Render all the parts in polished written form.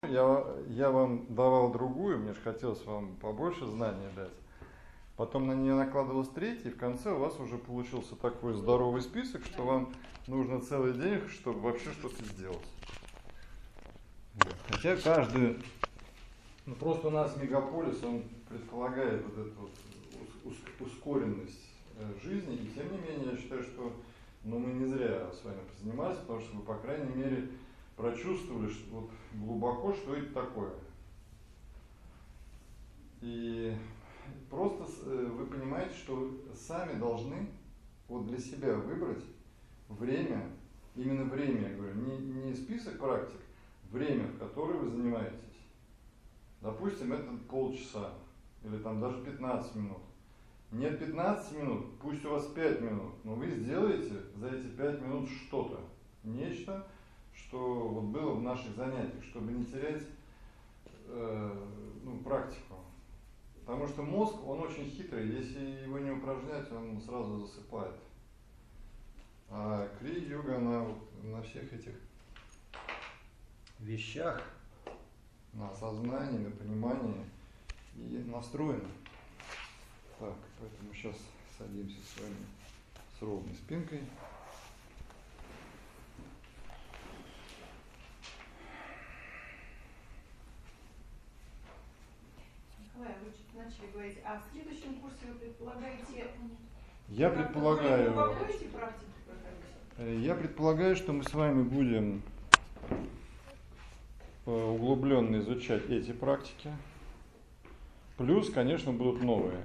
Я вам давал другую, мне же хотелось вам побольше знаний дать. Потом на нее накладывалось третий, и в конце у вас уже получился такой здоровый список, что вам нужно целый день, чтобы вообще что-то сделать. Хотя каждый, ну просто у нас мегаполис, он предполагает вот эту вот ускоренность жизни, и тем не менее я считаю, что мы не зря с вами позанимались, потому что вы, по крайней мере, прочувствовали что, вот, глубоко, что это такое. И просто вы понимаете, что сами должны вот для себя выбрать время, именно время, я говорю, не список практик, время, в которое вы занимаетесь. Допустим, это полчаса или там даже 15 минут. Нет 15 минут, пусть у вас 5 минут, но вы сделаете за эти 5 минут что-то, нечто, что вот было в наших занятиях, чтобы не терять практику. Потому что мозг, он очень хитрый, если его не упражнять, он сразу засыпает. А крия-йога, она вот на всех этих вещах, на осознании, на понимании и настроена. Так, поэтому сейчас садимся с вами с ровной спинкой. Николай, вы чуть начали говорить, а в следующем курсе вы предполагаете... Я предполагаю, что мы с вами будем углубленно изучать эти практики. Плюс, конечно, будут новые.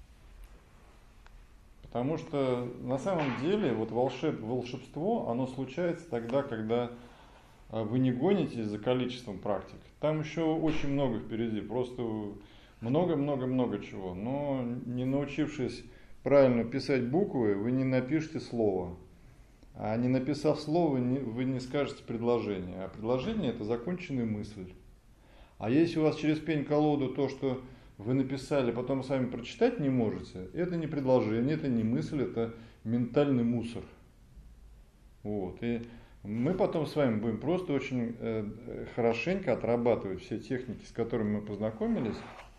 Потому что на самом деле вот волшебство, оно случается тогда, когда вы не гонитесь за количеством практик. Там еще очень много впереди, просто много-много-много чего. Но не научившись правильно писать буквы, вы не напишете слово. А не написав слово, вы не скажете предложение. А предложение – это законченная мысль. А если у вас через пень-колоду то, что вы написали, потом сами прочитать не можете, это не предложение, это не мысль, это ментальный мусор. Вот. И мы потом с вами будем просто очень хорошенько отрабатывать все техники, с которыми мы познакомились,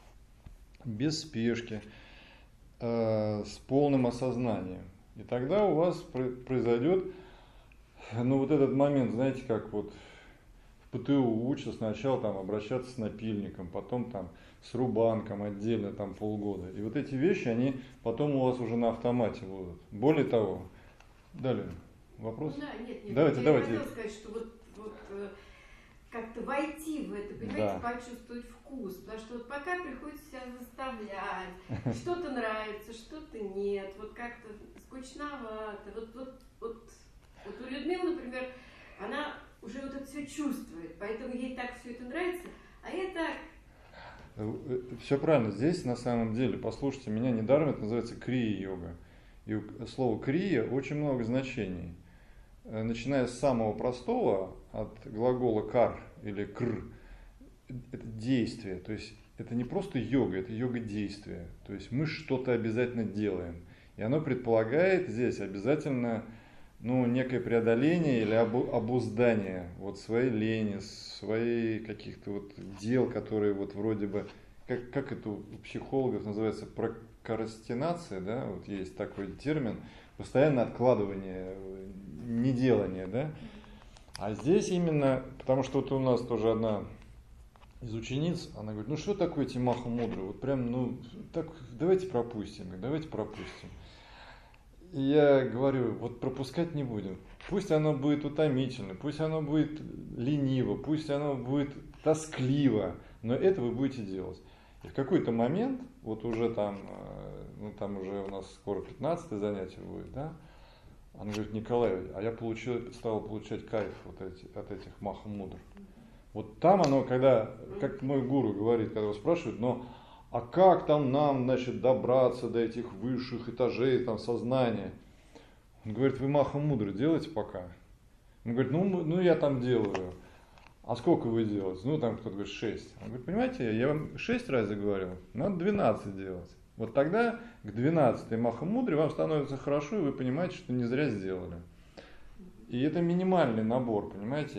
без спешки, с полным осознанием. И тогда у вас произойдет, вот этот момент, знаете, как вот в ПТУ учат сначала там обращаться с напильником, потом там с рубанком отдельно там полгода. И вот эти вещи, они потом у вас уже на автомате будут. Более того, далее, вопрос? Нет, давайте. Я хотела сказать, что вот как-то войти в это, понимаете, да. Почувствовать вкус. Потому что вот пока приходится себя заставлять, что-то нравится, что-то нет, вот как-то скучновато. Вот у Людмилы, например, она уже вот это все чувствует, поэтому ей так все это нравится, а я так. Все правильно. Здесь на самом деле, послушайте меня, недаром это называется крия-йога. И слово крия очень много значений. Начиная с самого простого, от глагола кар или кр, это действие. То есть это не просто йога, это йога действия. То есть мы что-то обязательно делаем. И оно предполагает здесь обязательно некое преодоление или обуздание вот своей лени, своих каких-то вот дел, которые вот вроде бы, как это у психологов называется, прокрастинация, да, вот есть такой термин, постоянное откладывание, неделание, да. А здесь именно, потому что вот у нас тоже одна из учениц, она говорит, что такое эти маха-мудры, вот прям, так, давайте пропустим. И я говорю, вот пропускать не будем. Пусть оно будет утомительно, пусть оно будет лениво, пусть оно будет тоскливо, но это вы будете делать. И в какой-то момент, вот уже там уже у нас скоро 15-е занятие будет, да, она говорит, Николай, а я стал получать кайф от этих маха-мудр. Вот там оно, когда, как мой гуру говорит, когда его спрашивают, а как там нам, добраться до этих высших этажей там, сознания? Он говорит, вы маха-мудры делаете пока? Он говорит, я там делаю. А сколько вы делаете? Там кто-то говорит 6. Он говорит, понимаете, я вам 6 раз говорил, надо 12 делать. Вот тогда к 12-й маха-мудре вам становится хорошо, и вы понимаете, что не зря сделали. И это минимальный набор, понимаете?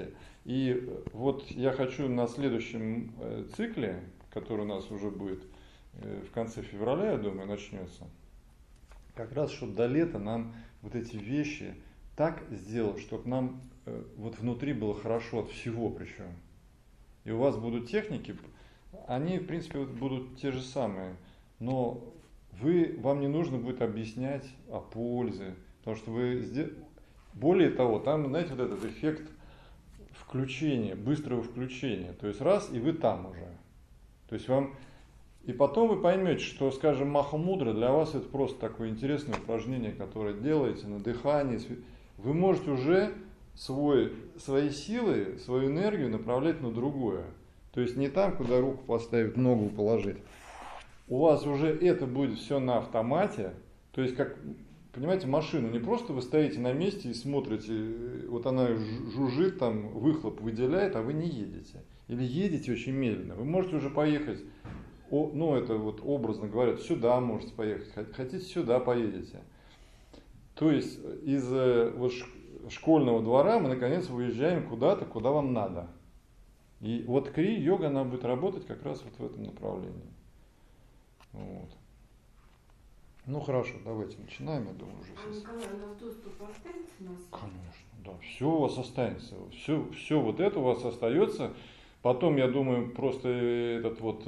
И вот я хочу на следующем цикле, который у нас уже будет в конце февраля, я думаю, начнется, как раз, чтобы до лета нам вот эти вещи так сделать, чтобы нам вот внутри было хорошо от всего причем. И у вас будут техники, они, в принципе, будут те же самые, но вам не нужно будет объяснять о пользе, потому что более того, там, знаете, вот этот эффект включения, быстрого включения, то есть раз, и вы там уже. То есть и потом вы поймете, что, скажем, Маха-мудра для вас это просто такое интересное упражнение, которое делаете на дыхании. Вы можете уже свои силы, свою энергию направлять на другое. То есть не там, куда руку поставить, ногу положить. У вас уже это будет все на автомате. То есть, как, понимаете, машину не просто вы стоите на месте и смотрите, вот она жужжит, там выхлоп выделяет, а вы не едете. Или едете очень медленно. Вы можете уже поехать, ну это вот образно говорят, сюда можете поехать, хотите сюда поедете. То есть из вот школьного двора мы наконец выезжаем куда-то, куда вам надо. И вот крия-йога, она будет работать как раз вот в этом направлении. Вот. Ну хорошо, давайте начинаем, я думаю, уже сейчас. Николай, у нас доступ останется у нас? Конечно, да, все у вас останется, все вот это у вас остается. Потом, я думаю, просто этот вот,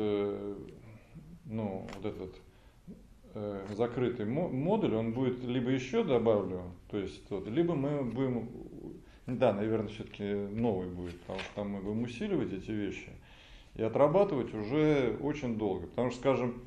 закрытый модуль, он будет либо еще добавлю, то есть либо мы будем, да, наверное, все-таки новый будет, потому что там мы будем усиливать эти вещи и отрабатывать уже очень долго. Потому что, скажем,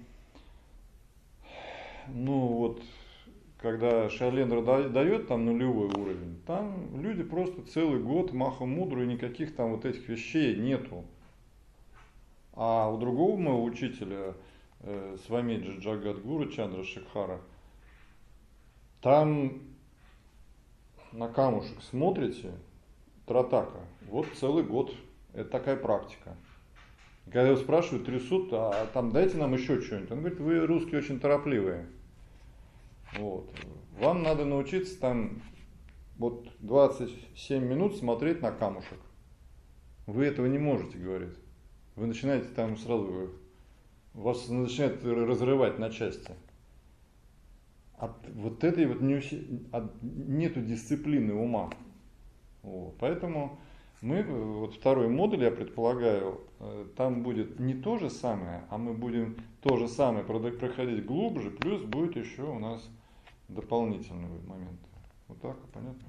когда Шайлендра дает там нулевой уровень, там люди просто целый год Маха-мудру и никаких там вот этих вещей нету. А у другого моего учителя, Свамиджи Джагадгуру Чандрашекхара, там на камушек смотрите, тратака, вот целый год, это такая практика. Когда его спрашивают, трясут, а там дайте нам еще что-нибудь, он говорит, вы русские очень торопливые. Вот. Вам надо научиться там вот 27 минут смотреть на камушек. Вы этого не можете, говорит. Вы начинаете там сразу, вас начинает разрывать на части. От вот этой вот нету дисциплины ума. Вот. Поэтому вот второй модуль, я предполагаю, там будет не то же самое, а мы будем то же самое проходить глубже, плюс будет еще у нас дополнительные моменты. Вот так, понятно?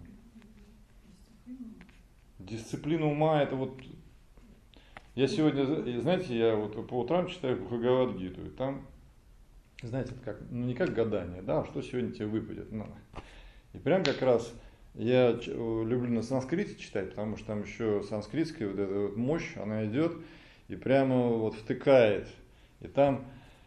Дисциплина ума, это вот... Я сегодня, знаете, я вот по утрам читаю Бхагавад-гиту, и там, знаете, это как, не как гадание, да, что сегодня тебе выпадет. И прям как раз я люблю на санскрите читать, потому что там еще санскритская вот эта вот мощь, она идет и прямо вот втыкает. И там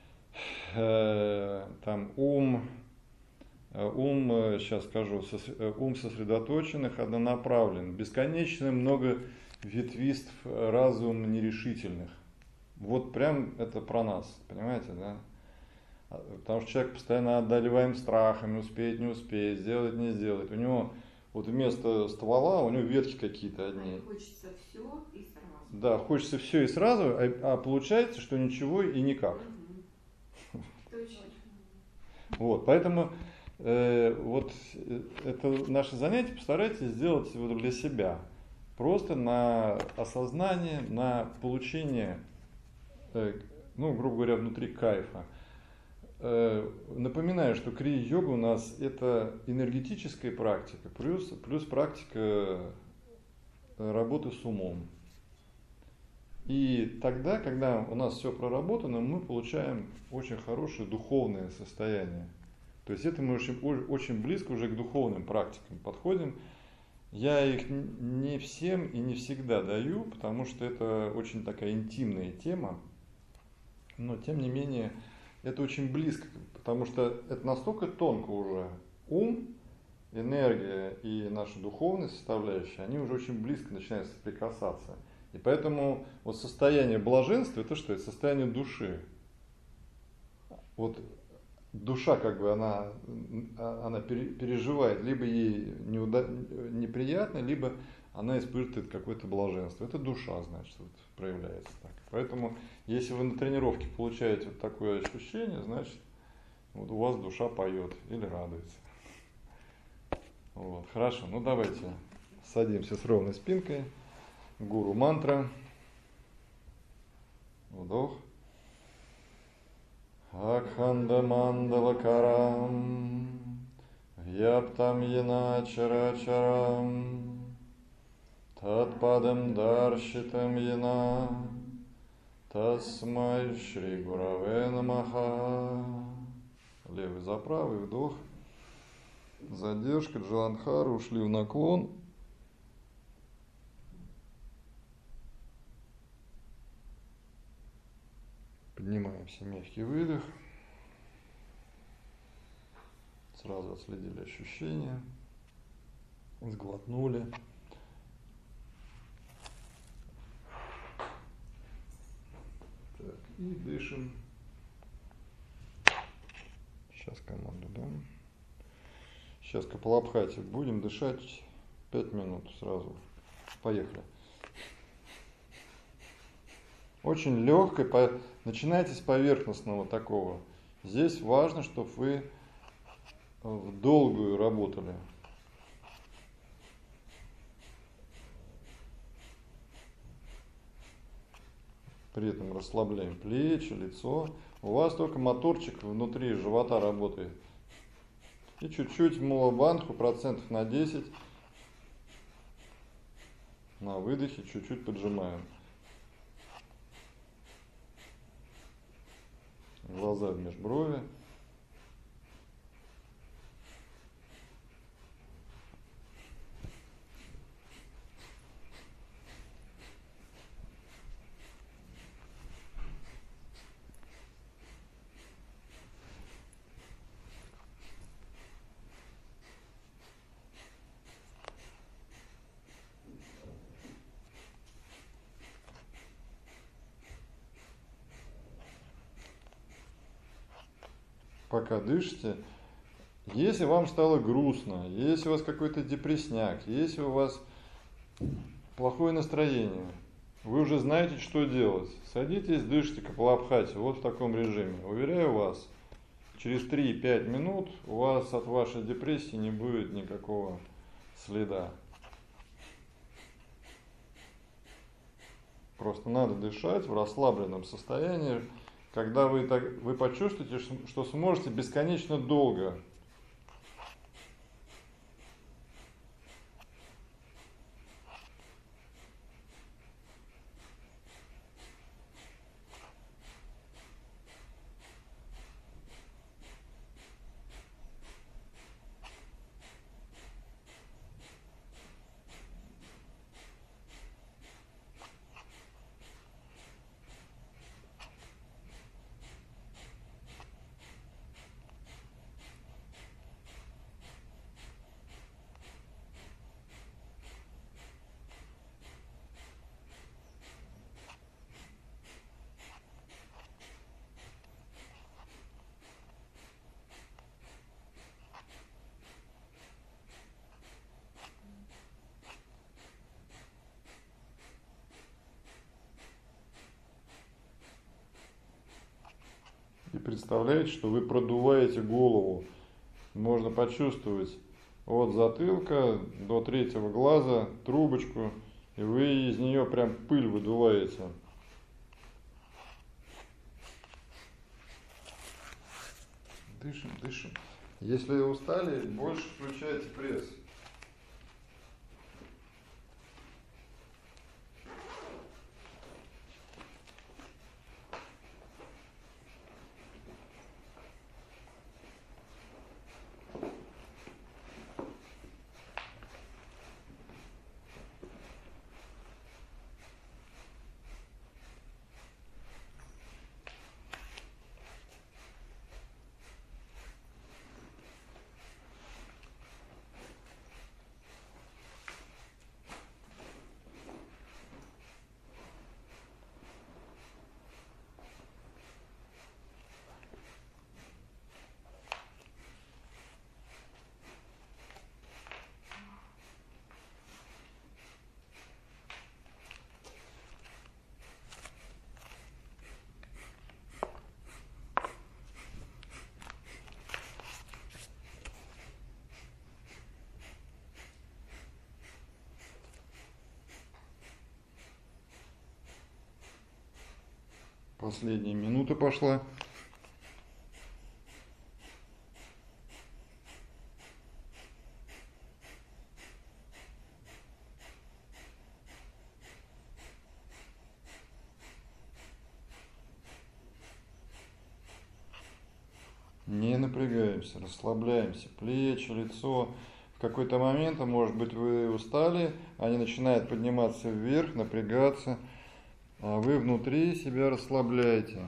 сейчас скажу, ум сосредоточенных, однонаправлен, бесконечно много ветвиств разум нерешительных. Вот прям это про нас, понимаете, да? Потому что человек постоянно одолеваем страхами, успеть, не успеть, сделать, не сделать. У него вот вместо ствола у него ветки какие-то одни. Хочется все и сразу. Да, хочется все и сразу, а получается, что ничего и никак. Точно. Вот, поэтому вот это наше занятие постарайтесь сделать вот для себя. Просто на осознание, на получение, грубо говоря, внутри кайфа. Напоминаю, что крия-йога у нас это энергетическая практика, плюс практика работы с умом. И тогда, когда у нас все проработано, мы получаем очень хорошее духовное состояние. То есть это мы очень близко уже к духовным практикам подходим. Я их не всем и не всегда даю, потому что это очень такая интимная тема. Но тем не менее, это очень близко, потому что это настолько тонко уже. Ум, энергия и наша духовная составляющая, они уже очень близко начинают соприкасаться. И поэтому вот состояние блаженства, это что? Это состояние души. Вот душа как бы она переживает, либо ей неприятно, либо она испытывает какое-то блаженство. Это душа, значит, вот, проявляется так. Поэтому, если вы на тренировке получаете вот такое ощущение, значит, вот у вас душа поет или радуется. Вот, хорошо, ну давайте садимся с ровной спинкой. Гуру мантра. Вдох. Акханда мандала карам, яптам яна чарачарам, татпадам даршитам яна, тасмай шри гураве намаха. Левый за правый, вдох. Задержка, джаландхара, ушли в наклон. Поднимаемся, мягкий выдох. Сразу отследили ощущения. Сглотнули. Так, и дышим. Сейчас команду дам. Сейчас Капалабхати. Будем дышать 5 минут сразу. Поехали. Очень легкой, начинайте с поверхностного такого. Здесь важно, чтобы вы в долгую работали. При этом расслабляем плечи, лицо. У вас только моторчик внутри живота работает. И чуть-чуть мулабандху, процентов на 10. На выдохе чуть-чуть поджимаем. Глаза в межброви. Пока дышите, если вам стало грустно, если у вас какой-то депрессняк, если у вас плохое настроение, вы уже знаете, что делать. Садитесь, дышите Капалабхати вот в таком режиме. Уверяю вас, через 3-5 минут у вас от вашей депрессии не будет никакого следа. Просто надо дышать в расслабленном состоянии. Когда вы почувствуете, что сможете бесконечно долго и представляете, что вы продуваете голову. Можно почувствовать от затылка до третьего глаза трубочку, и вы из нее прям пыль выдуваете. Дышим, дышим. Если устали, больше включайте пресс. Последняя минута пошла. Не напрягаемся, расслабляемся, плечи, лицо. В какой-то момент, может быть, вы устали, они начинают подниматься вверх, напрягаться, а вы внутри себя расслабляете.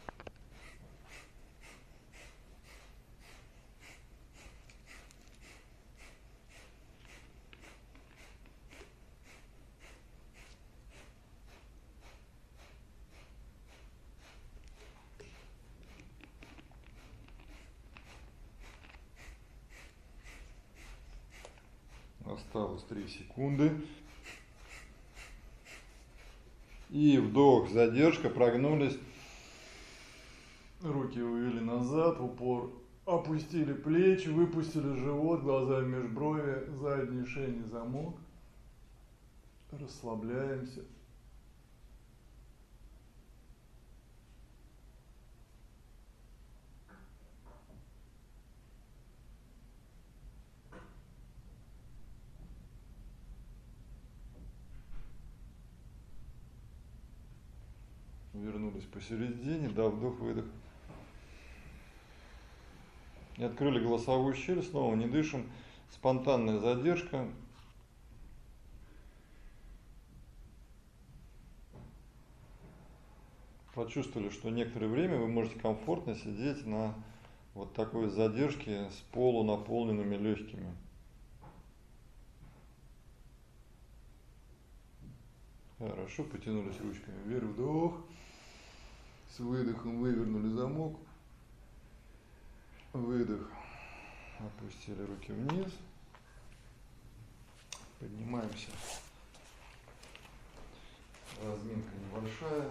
Осталось 3 секунды. И вдох, задержка, прогнулись. Руки увели назад, в упор. Опустили плечи, выпустили живот, глаза в межброви, задний шейный замок. Расслабляемся. Вернулись посередине, да, вдох-выдох. И открыли голосовую щель, снова не дышим. Спонтанная задержка. Почувствовали, что некоторое время вы можете комфортно сидеть на вот такой задержке с полунаполненными легкими. Хорошо, потянулись ручками вверх, вдох. С выдохом вывернули замок. Выдох. Опустили руки вниз. Поднимаемся. Разминка небольшая.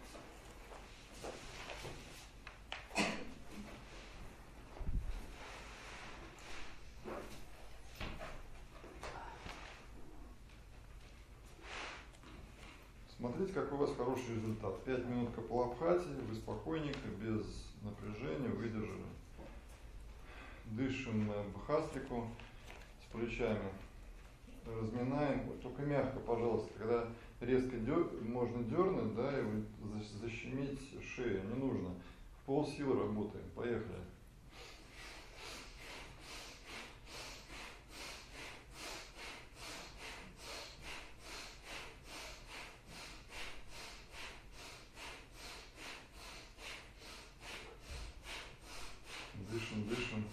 Смотрите, какой у вас хороший результат. 5 минут капалабхати, вы спокойненько, без напряжения выдержали. Дышим бхастрику с плечами. Разминаем, только мягко, пожалуйста. Когда резко можно дернуть, да, и защемить шею, не нужно. В полсилы работаем. Поехали. Дышим, дышим.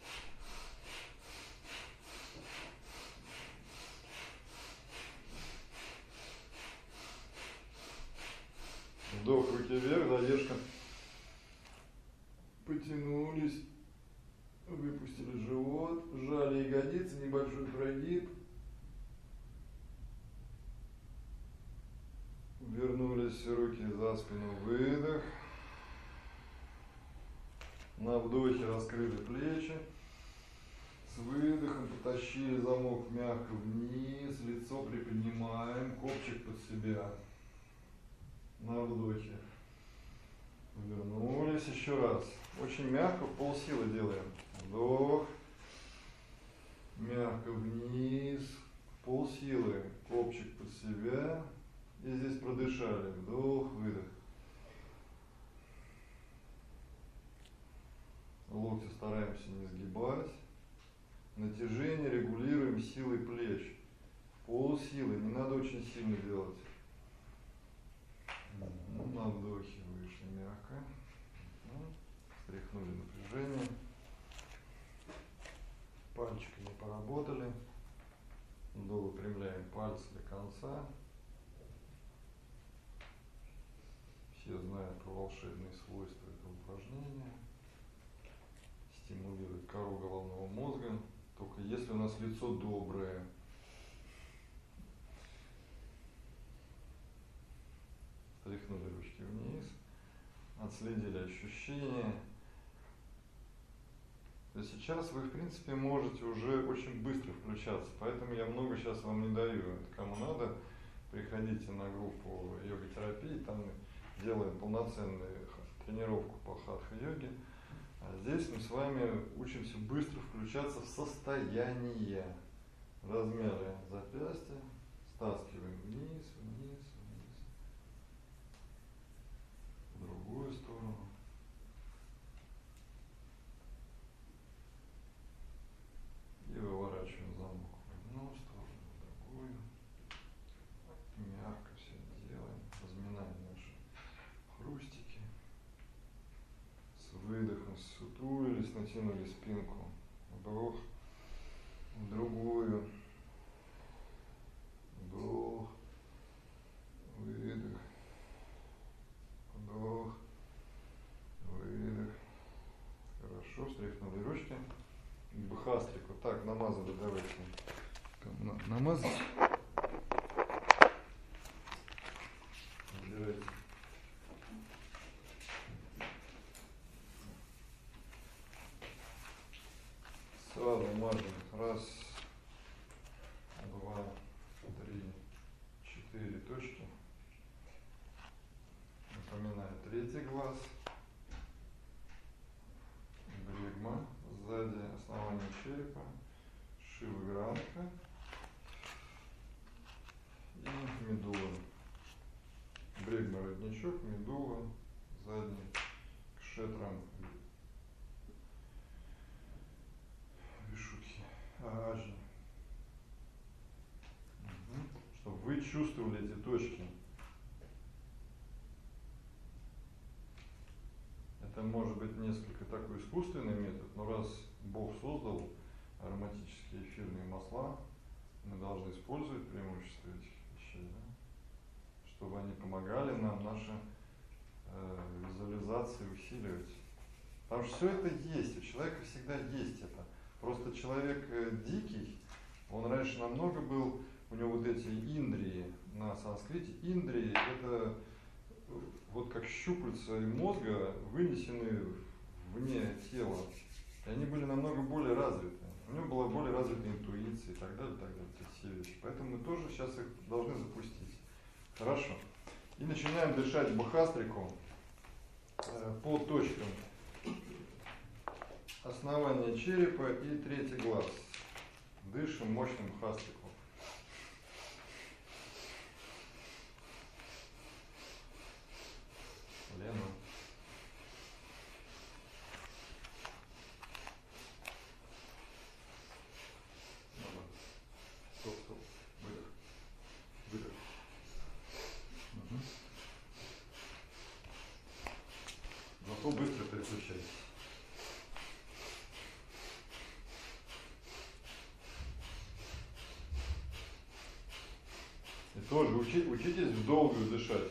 Вдох, руки вверх, задержка. Потянулись, выпустили живот, сжали ягодицы, небольшой прогиб. Вернулись руки за спину, выдох. На вдохе раскрыли плечи. С выдохом потащили замок мягко вниз, лицо приподнимаем, копчик под себя. На вдохе. Вернулись еще раз. Очень мягко, в полсилы делаем. Вдох. Мягко вниз. Полсилы. Копчик под себя. И здесь продышали. Вдох, выдох. Локти стараемся не сгибать. Натяжение регулируем силой плеч. Полсилы. Не надо очень сильно делать. На вдохе вышли мягко. Стряхнули напряжение. Пальчиками поработали. Довыпрямляем пальцы до конца. Все знают про волшебные свойства этого упражнения. Стимулирует кору головного мозга. Только если у нас лицо доброе. Стряхнули ручки вниз. Отследили ощущения. То есть сейчас вы, в принципе, можете уже очень быстро включаться. Поэтому я много сейчас вам не даю. Это кому надо, приходите на группу йога-терапии. Там делаем полноценную тренировку по хатха-йоге. А здесь мы с вами учимся быстро включаться в состояние. Размяли запястья, стаскиваем вниз, вниз, вниз, в другую сторону. И выворачиваем замок в одну сторону, в другую. Мягко все это делаем. Разминаем наши хрустики. С выдохом сутулились, натянули спинку. Вдох. В другую. Вдох. Выдох. Вдох. Выдох. Хорошо, встряхнули ручки. Бхастрику. Так, намазали, давайте. Намазать. Убирайте. Сразу мажем. Раз, два, три, 4 точки. Напоминаю, третий глаз. Бригма. Сзади основание черепа. Шива-гранха. И медула. Бригма родничок, медула. Задний кшетрам. Ажни. Чтобы вы чувствовали эти точки. Это может быть несколько такой искусственный метод, но раз Бог создал ароматические эфирные масла, мы должны использовать преимущества этих вещей, да? Чтобы они помогали нам наши визуализации усиливать. Потому что все это есть, у человека всегда есть это. Просто человек дикий, он раньше намного был, у него вот эти индрии на санскрите. Индрии это вот как щупальца мозга, вынесены вне тела. И они были намного более развиты. У него была более развита интуиция и так далее, эти все вещи. Поэтому мы тоже сейчас их должны запустить. Хорошо. И начинаем дышать бхастрику по точкам. Основание черепа и третий глаз. Дышим мощным бхастрику. Лена. Стоп. Выдох. Выдох. Угу. Зато быстро переключайся. И тоже учитесь в долгую дышать.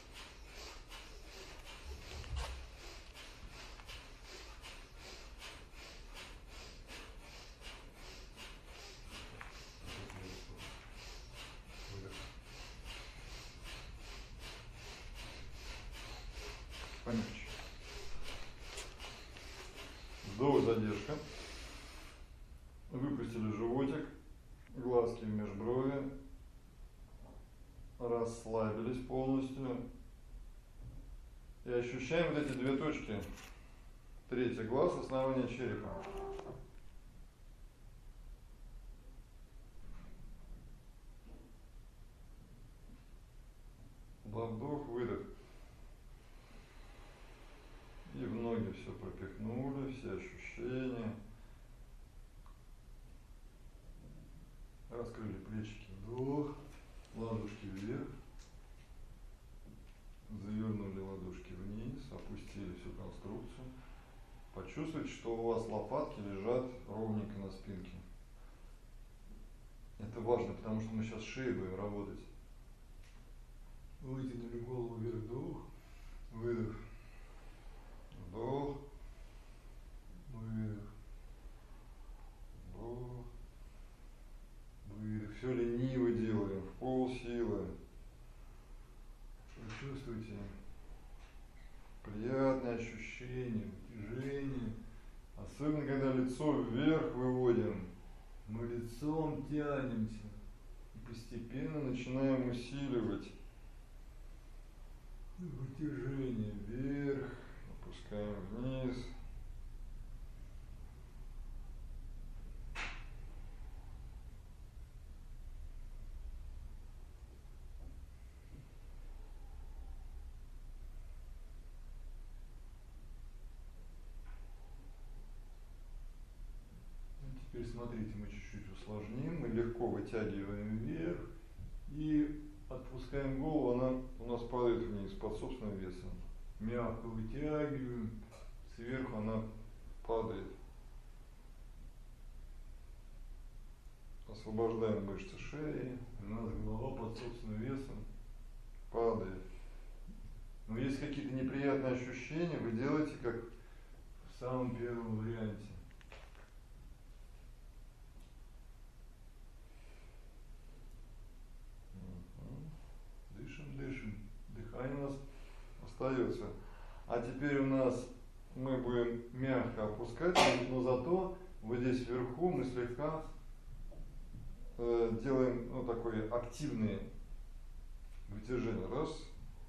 Помягче. Вдох, задержка. Выпустили животик, глазки в межброви. Расслабились полностью. И ощущаем вот эти две точки. Третий глаз, основание черепа. Вдох, выдох. И в ноги все пропихнули, все ощущения. Раскрыли плечики. Вдох. Ладошки вверх. Завернули ладошки вниз. Опустили всю конструкцию. Почувствуйте, что у вас лопатки лежат ровненько на спинке. Это важно, потому что мы сейчас шеей будем работать. Вытянули голову вверх. Вдох. Выдох. Вдох. Выдох. Вдох. Выдох. Все лениво делаем, в полсилы. Почувствуйте приятное ощущение, движение. Особенно, когда лицо вверх выводим. Мы лицом тянемся. И постепенно начинаем усиливать Вытяжение вверх, опускаем вниз. Теперь смотрите, мы чуть-чуть усложним, мы легко вытягиваем вверх и отпускаем голову, она у нас падает вниз под собственным весом. Мягко вытягиваем, сверху она падает. Освобождаем мышцы шеи, у нас голова под собственным весом падает. Но есть какие-то неприятные ощущения, вы делаете как в самом первом варианте. Дышим. Дыхание у нас остается. А теперь у нас мы будем мягко опускать, но зато вот здесь вверху мы слегка делаем такое активное вытяжение. Раз.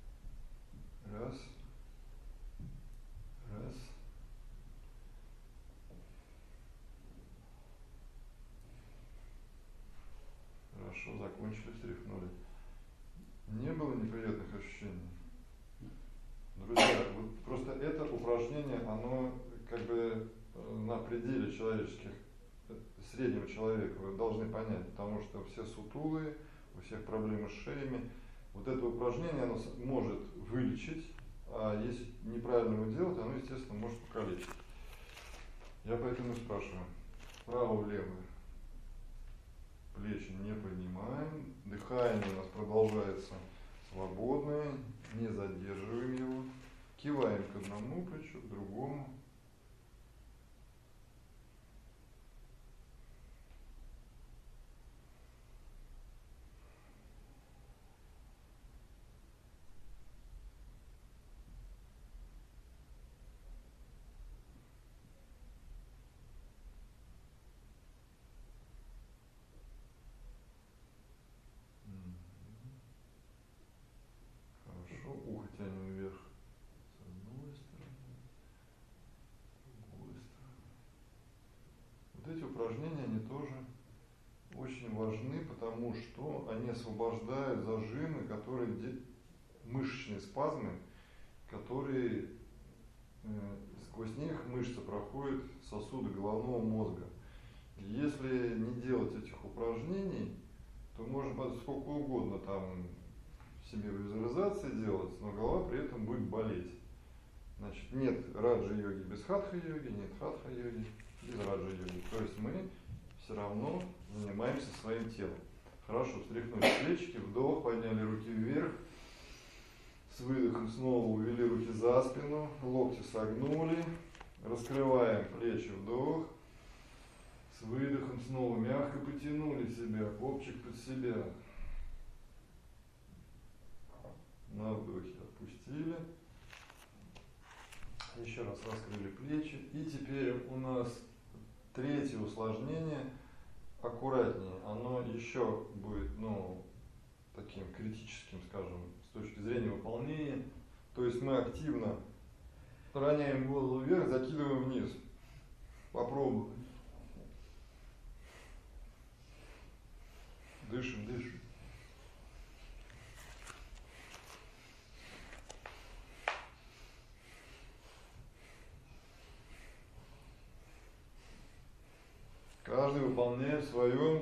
Хорошо, закончили, встряхнули. Не было неприятных ощущений? Друзья, вот просто это упражнение, оно как бы на пределе человеческих, среднего человека, вы должны понять, потому что все сутулые, у всех проблемы с шеями. Вот это упражнение, оно может вылечить, а если неправильно его делать, оно, естественно, может покалечить. Я поэтому спрашиваю, вправо-влево. Плечи не поднимаем, дыхание у нас продолжается свободное, не задерживаем его, киваем к одному плечу, к другому. Ухо тянем вверх с одной стороны, с другой стороны. Вот эти упражнения, они тоже очень важны, потому что они освобождают зажимы, мышечные спазмы, которые сквозь них мышцы проходят сосуды головного мозга. И если не делать этих упражнений, то можно сколько угодно там себе визуализации делать, но голова при этом будет болеть. Значит, нет раджа-йоги без хатха-йоги, нет хатха-йоги без раджа-йоги. То есть мы все равно занимаемся своим телом. Хорошо, встряхнули плечики, вдох, подняли руки вверх, с выдохом снова увели руки за спину, локти согнули, раскрываем плечи, вдох, с выдохом снова мягко потянули себя, копчик под себя. На вдохе отпустили. Еще раз раскрыли плечи. И теперь у нас третье усложнение. Аккуратнее. Оно еще будет, таким критическим, скажем, с точки зрения выполнения. То есть мы активно роняем голову вверх, закидываем вниз. Попробуем. Дышим. Каждый выполняет в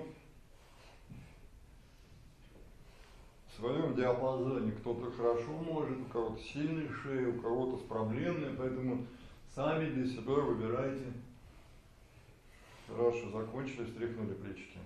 своем диапазоне. Кто-то хорошо может, у кого-то сильная шея, у кого-то с проблемной, поэтому сами для себя выбирайте. Хорошо, закончили, встряхнули плечики.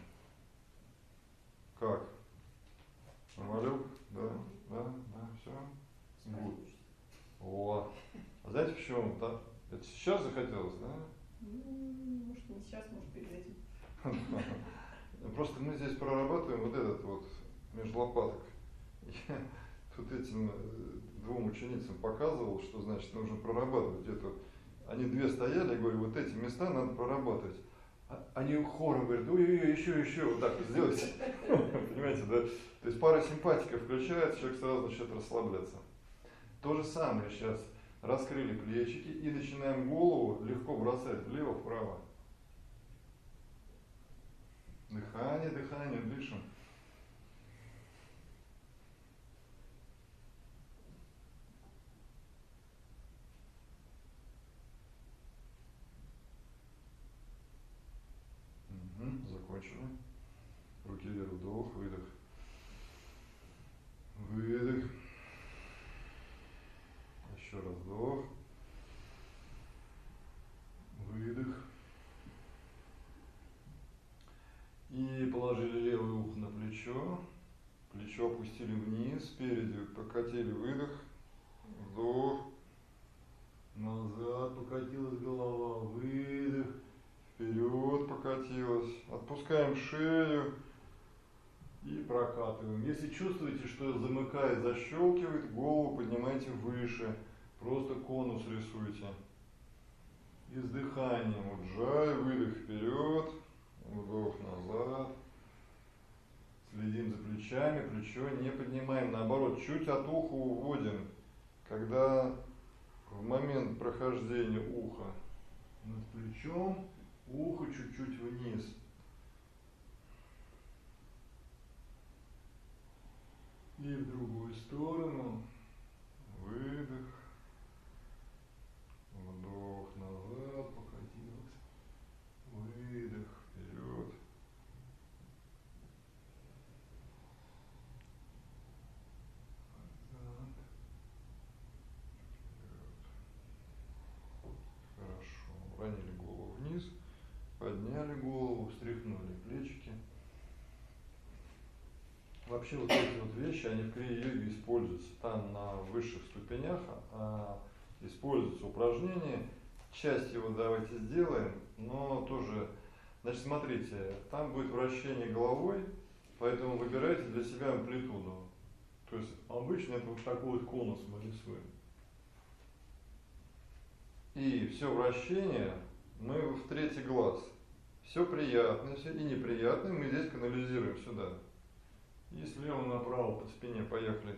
Как? Нормалек? Да, все. Будет. О, а знаете почему? Да? Это сейчас захотелось, да? Может, не сейчас, может, перед этим. Просто мы здесь прорабатываем вот этот вот между лопаток. Я тут этим двум ученицам показывал, что значит нужно прорабатывать это. Они две стояли, я говорю, вот эти места надо прорабатывать. Они хором говорят, ой, еще, вот так вот сделайте. Понимаете, да? То есть парасимпатика включается, человек сразу начинает расслабляться. То же самое сейчас. Раскрыли плечики и начинаем голову легко бросать влево-вправо. Дыхание, дыхание, дышим. Закончили. Руки вверх, вдох, выдох. Выдох. Еще раз вдох. Выдох. И положили левое ухо на плечо. Плечо опустили вниз, спереди покатили, выдох. Вдох. Назад покатилась голова, выдох. Вперед покатилась. Отпускаем шею и прокатываем. Если чувствуете, что замыкает, защелкивает, голову поднимайте выше. Просто конус рисуйте. И с дыханием. Вот жай, выдох вперед, вдох назад. Следим за плечами, плечо не поднимаем. Наоборот, чуть от уха уводим. Когда в момент прохождения уха над плечом, ухо чуть-чуть вниз. И в другую сторону. Выдох. Вдох назад, покатилось. Выдох вперед. Назад. Вперед. Хорошо. Уронили голову вниз. Подняли голову, встряхнули плечики. Вообще вот эти вот вещи, они в крия-йоге используются там на высших ступенях, используются упражнения. Часть его давайте сделаем, но тоже, значит, смотрите, там будет вращение головой, поэтому выбирайте для себя амплитуду. То есть обычно это вот такой вот конус мы рисуем. И все вращение мы в третий глаз. Все приятное, все и неприятное мы здесь канализируем сюда. И слева направо по спине поехали.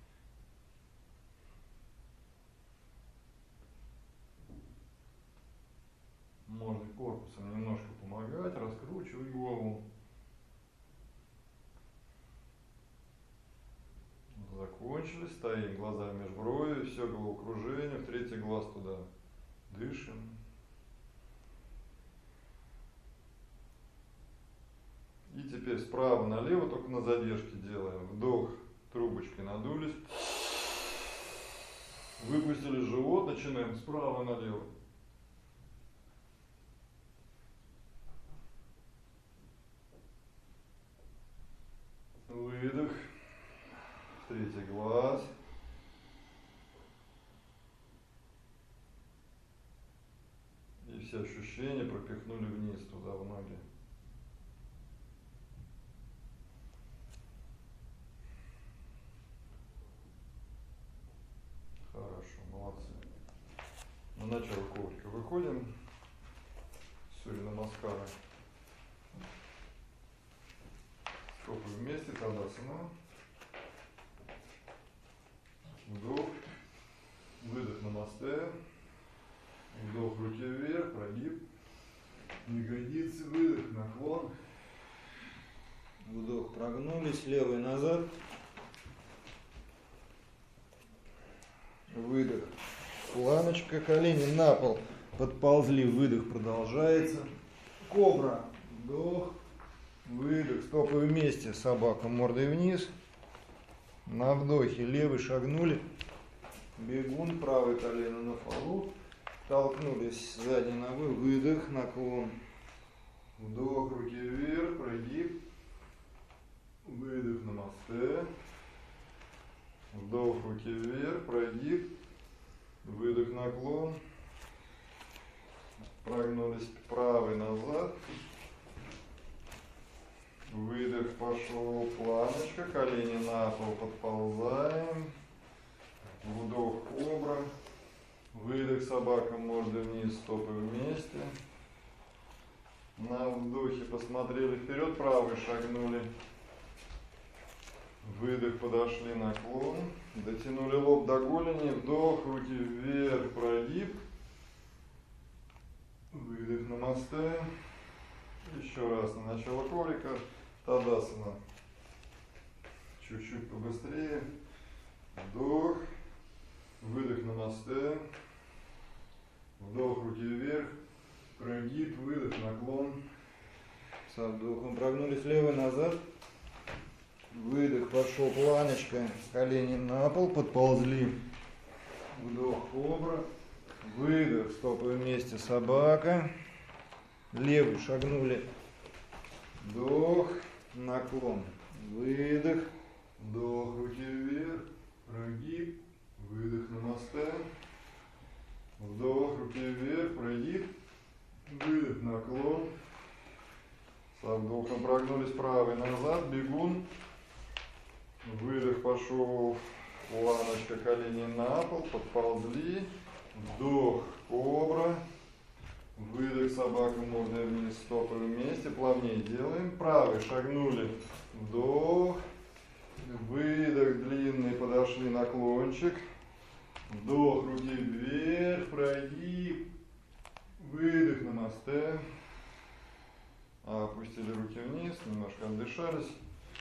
Можно корпусом немножко помогать, раскручивать голову. Закончили, стоим, глаза межброви, все головокружение, в третий глаз туда. Дышим. И теперь справа налево, только на задержке делаем. Вдох, трубочкой надулись. Выпустили живот, начинаем справа налево. Выдох. Третий глаз. И все ощущения пропихнули вниз, туда, в ноги. Хорошо, молодцы. На начало коврика выходим. Сурья намаскара. Стопы вместе, тадасана. Вдох. Выдох намасте. Вдох, руки вверх, прогиб. Ягодицы, выдох, наклон. Вдох, прогнулись, левый назад. Выдох. Планочка, колени на пол. Подползли, выдох продолжается. Кобра. Вдох. Выдох. Стопы вместе. Собака мордой вниз. На вдохе левый шагнули. Бегун. Правое колено на полу. Толкнулись задней ногой. Выдох. Наклон. Вдох, руки вверх, прогиб. Выдох, намасте. Вдох, руки вверх, прогиб. Выдох, наклон. Прогнулись правый назад. Выдох, пошел, планочка, колени на пол, подползаем. Вдох, кобра. Выдох, собака, мордой вниз, стопы вместе. На вдохе посмотрели вперед, правый шагнули. Выдох, подошли, наклон. Дотянули лоб до голени, вдох, руки вверх, прогиб. Выдох, намасте. Еще раз на начало коврика. Тадасана. Чуть-чуть побыстрее. Вдох. Выдох, намасте. Вдох, руки вверх. Прогиб, выдох, наклон. Со вдохом прогнулись левый назад. Выдох, пошел планочка. Колени на пол, подползли. Вдох, кобра. Выдох, стопы вместе, собака. Левый шагнули. Вдох, наклон. Выдох. Вдох, руки вверх. Прогиб. Выдох, намасте. Вдох, руки вверх, прогиб. Выдох, наклон. Со вдохом прогнулись правый назад, бегун. Выдох, пошел, планочка, колени на пол, подползли. Вдох, кобра. Выдох, собака, мордой вниз, стопы вместе, плавнее делаем. Правый шагнули, вдох. Выдох, длинный, подошли, наклончик. Вдох, руки вверх, прогиб. Выдох, намасте. Опустили руки вниз, немножко отдышались.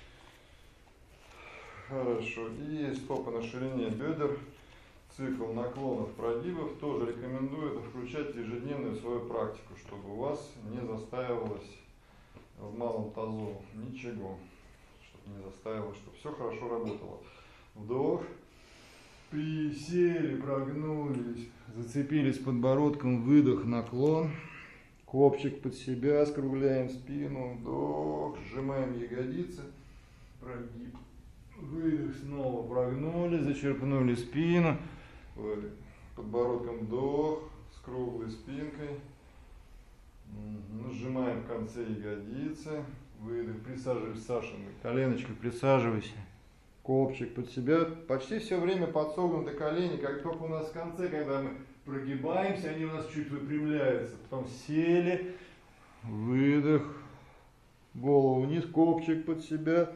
Хорошо. И стопы на ширине бедер. Цикл наклонов, прогибов тоже рекомендую это включать в ежедневную свою практику, чтобы у вас не застаивалось в малом тазу ничего. Чтобы не застаивалось, чтобы все хорошо работало. Вдох. Присели, прогнулись, зацепились подбородком, выдох, наклон. Копчик под себя, скругляем спину, вдох, сжимаем ягодицы, прогиб, выдох, снова прогнули, зачерпнули спину, подбородком вдох, с круглой спинкой, сжимаем в конце ягодицы, выдох, присаживайся, Саша, коленочкой присаживайся, копчик под себя, почти все время подсогнуты колени, как только у нас в конце, когда мы прогибаемся, они у нас чуть выпрямляются. Потом сели, выдох, голову вниз, копчик под себя.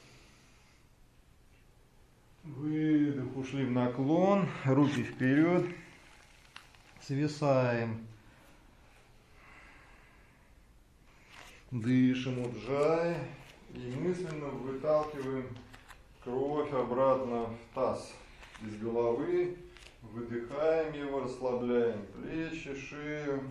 Выдох, ушли в наклон, руки вперед, свисаем. Дышим, уджай, и мысленно выталкиваем кровь обратно в таз из головы. Выдыхаем его, расслабляем плечи, шею.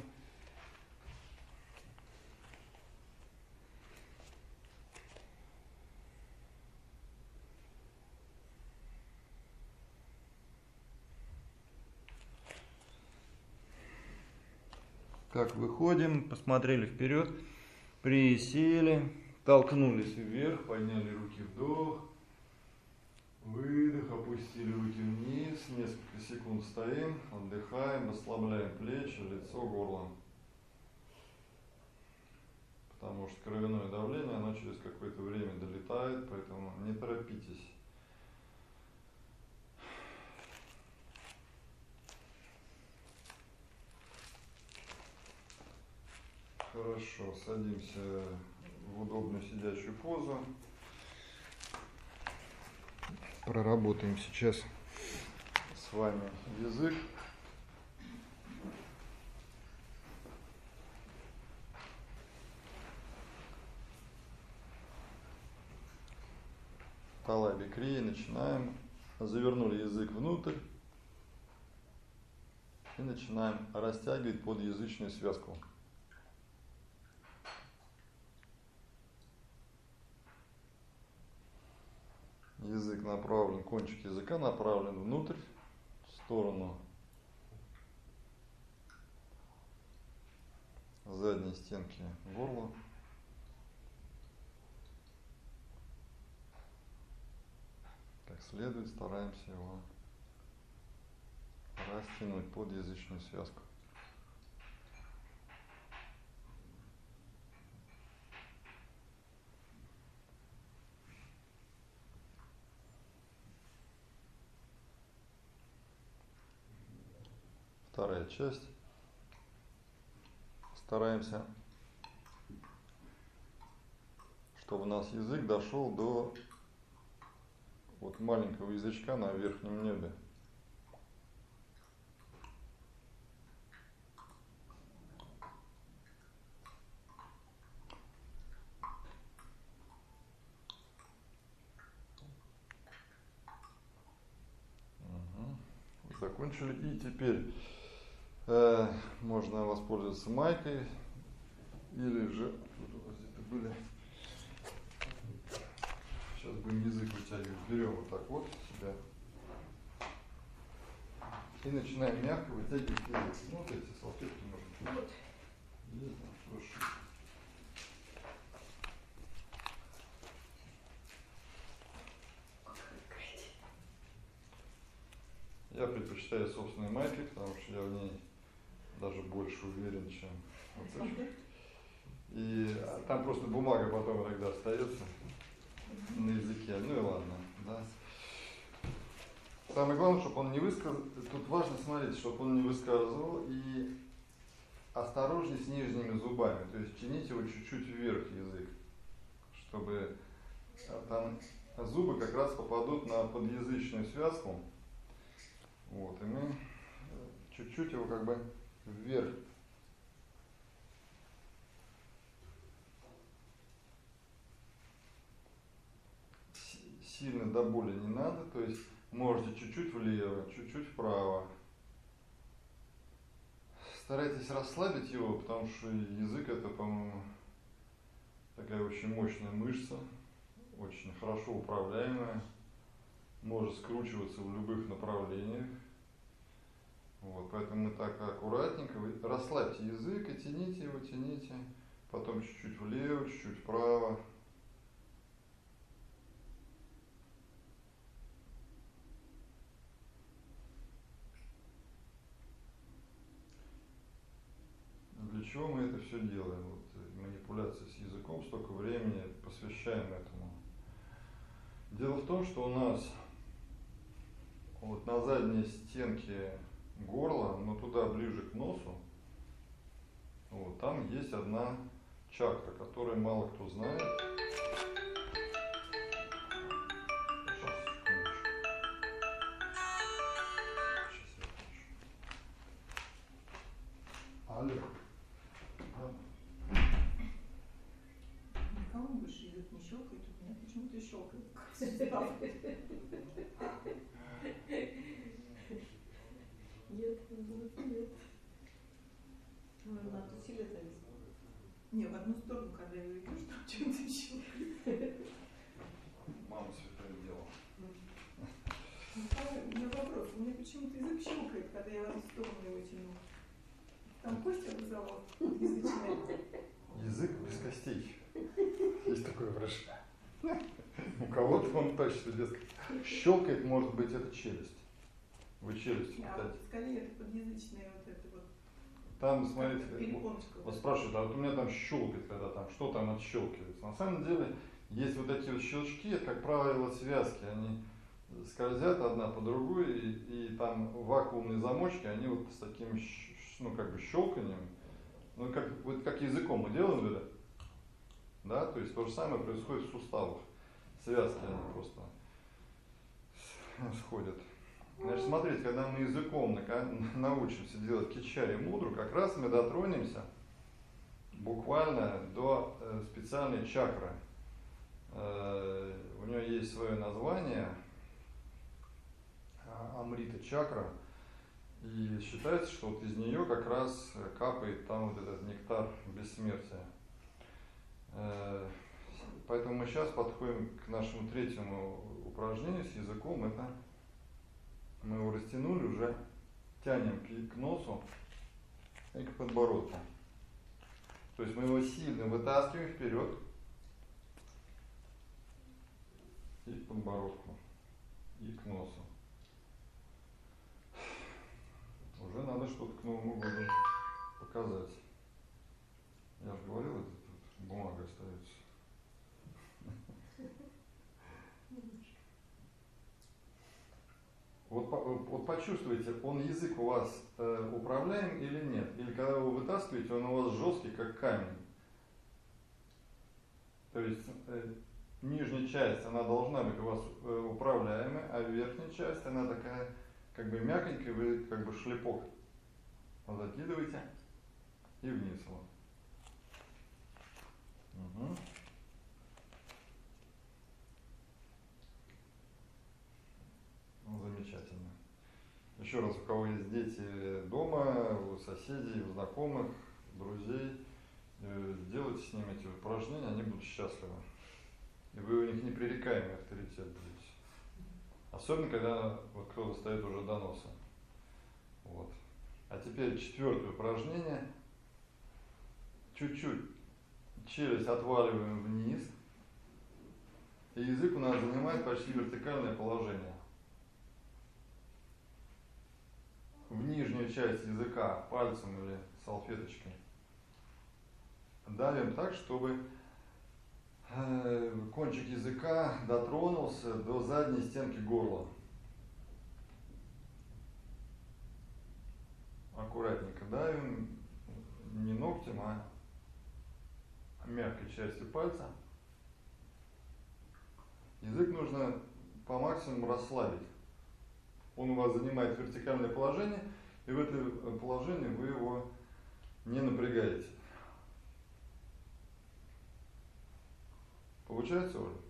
Как выходим, посмотрели вперед, присели, толкнулись вверх, подняли руки, вдох. Выдох, опустили руки вниз, несколько секунд стоим, отдыхаем, расслабляем плечи, лицо, горло. Потому что кровяное давление, оно через какое-то время долетает, поэтому не торопитесь. Хорошо, садимся в удобную сидячую позу. Проработаем сейчас с вами язык. Талай-бикри, начинаем. Завернули язык внутрь и начинаем растягивать подъязычную связку. Язык направлен, кончик языка направлен внутрь, в сторону задней стенки горла. Как следует стараемся его растянуть подъязычную связку. Вторая часть. Стараемся, чтобы у нас язык дошел до вот маленького язычка на верхнем небе. Закончили. И теперь можно воспользоваться майкой или же тут у вас где-то были. Сейчас будем язык вытягивать. Берем вот так вот себя и начинаем мягко вытягивать язык. Ну, вот эти салфетки можно. Вот. Есть, хорошо. Я предпочитаю собственной майкой, потому что я в ней даже больше уверен, чем вот это. И там просто бумага потом иногда остается на языке. Ну и ладно. Да. Самое главное, чтобы он не высказал. Тут важно смотреть, чтобы он не высказывал, и осторожнее с нижними зубами. То есть тяните его чуть-чуть вверх язык, чтобы там зубы как раз попадут на подъязычную связку. Вот, и мы чуть-чуть его как бы вверх. Сильно до боли не надо, то есть можете чуть-чуть влево, чуть-чуть вправо. Старайтесь расслабить его, потому что язык это, по-моему, такая очень мощная мышца, очень хорошо управляемая, может скручиваться в любых направлениях. Вот, поэтому мы так аккуратненько, вы расслабьте язык и тяните его, тяните, потом чуть-чуть влево, чуть-чуть вправо. Для чего мы это все делаем? Вот, манипуляция с языком, столько времени посвящаем этому. Дело в том, что у нас вот на задней стенке горла, но туда ближе к носу, вот, там есть одна чакра, которую мало кто знает. Алло. Никому больше язык не щелкает, у меня почему-то щелкает. Нет. Надо усилие зависит. Не, в одну сторону, когда я вижу, что что-то щелкает. Мама святое дело. У меня вопрос. У меня почему-то язык щелкает, когда я в одну сторону его тяну. Там кость образовалась язычная. Язык без костей. Есть такое выражение. У кого-то он точно без костей. Щелкает, может быть, это челюсть. Вы челюсть пытаете. Скорее это подъязычная вот это вот. Там, смотрите, вот спрашивают, а вот у меня там щелкает, когда там, что там отщелкивается. На самом деле, есть вот эти вот щелчки, это, как правило, связки, они скользят одна по другой, и там вакуумные замочки, они вот с таким, ну, как бы щелканием, ну, как, вот как языком мы делаем это, да, то есть то же самое происходит в суставах. Связки, они просто сходят. Значит, смотрите, когда мы языком научимся делать кичари мудру, как раз мы дотронемся буквально до специальной чакры. У нее есть свое название, Амрита чакра, и считается, что вот из нее как раз капает там вот этот нектар бессмертия. Поэтому мы сейчас подходим к нашему третьему упражнению с языком. Это мы его растянули, уже тянем к носу и к подбородку. То есть мы его сильно вытаскиваем вперед и к подбородку, и к носу. Уже надо что-то к Новому году показать. Я же говорил, это тут бумага остается. Вот почувствуйте, он язык у вас управляем или нет? Или когда вы его вытаскиваете, он у вас жесткий, как камень. То есть нижняя часть, она должна быть у вас управляемой, а верхняя часть, она такая, как бы мягонькая, вы как бы шлепок закидываете и вниз вот. Угу. Ну, замечательно. Еще раз, у кого есть дети дома, у соседей, у знакомых, друзей, сделайте с ними эти упражнения, они будут счастливы. И вы у них непререкаемый авторитет будете. Особенно, когда вот кто-то стоит уже до носа. Вот. А теперь 4-е упражнение. Чуть-чуть челюсть отваливаем вниз. И язык у нас занимает почти вертикальное положение. В нижнюю часть языка пальцем или салфеточкой давим так, чтобы кончик языка дотронулся до задней стенки горла. Аккуратненько давим, не ногтем, а мягкой частью пальца. Язык нужно по максимуму расслабить. Он у вас занимает вертикальное положение, и в этом положении вы его не напрягаете. Получается, Оля?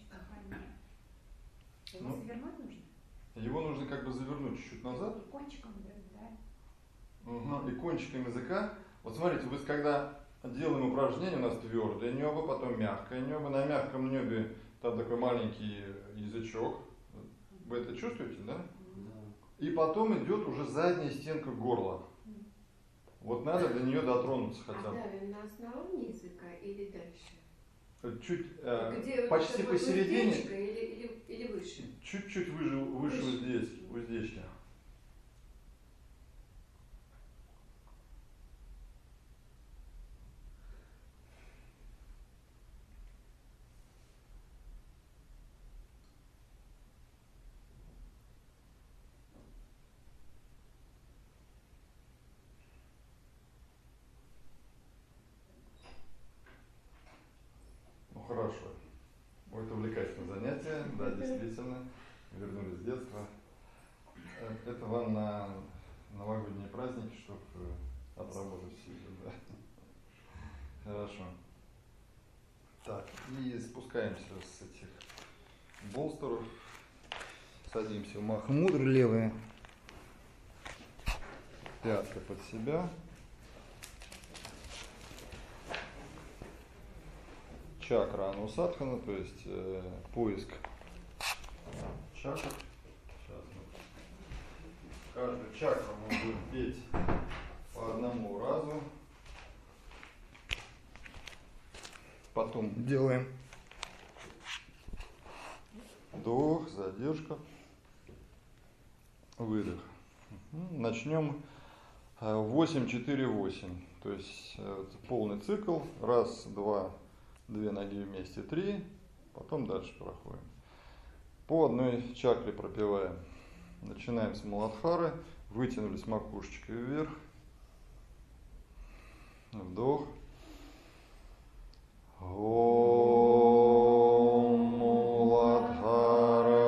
Его завернуть нужно? Его нужно как бы завернуть чуть-чуть назад. И кончиком, да? Угу. И кончиком языка. Вот смотрите, вы когда делаем упражнение, у нас твердое небо, потом мягкое небо. На мягком небе там такой маленький язычок. Вы это чувствуете, да? И потом идет уже задняя стенка горла. Вот надо до нее дотронуться хотя бы. Давим на основании языка или дальше? Чуть, Где почти вот посередине. уздечка или выше? Чуть-чуть выше уздечки. Хорошо. Это увлекательное занятие, да, действительно. Вернулись с детства. Это вам на новогодние праздники, чтобы отработать все это, да. Хорошо. Так, и спускаемся с этих болстеров. Садимся в махмудр, левая пятка под себя. Чакра анусадхана, то есть поиск чакр. Сейчас мы каждую чакру мы будем петь по одному разу. Потом делаем вдох, задержка, выдох. Начнем 8-4-8, то есть полный цикл. Раз, два, две ноги вместе, 3, потом дальше проходим. По одной чакре пропеваем. Начинаем с Муладхары, вытянулись макушечкой вверх. Вдох. Ом Муладхара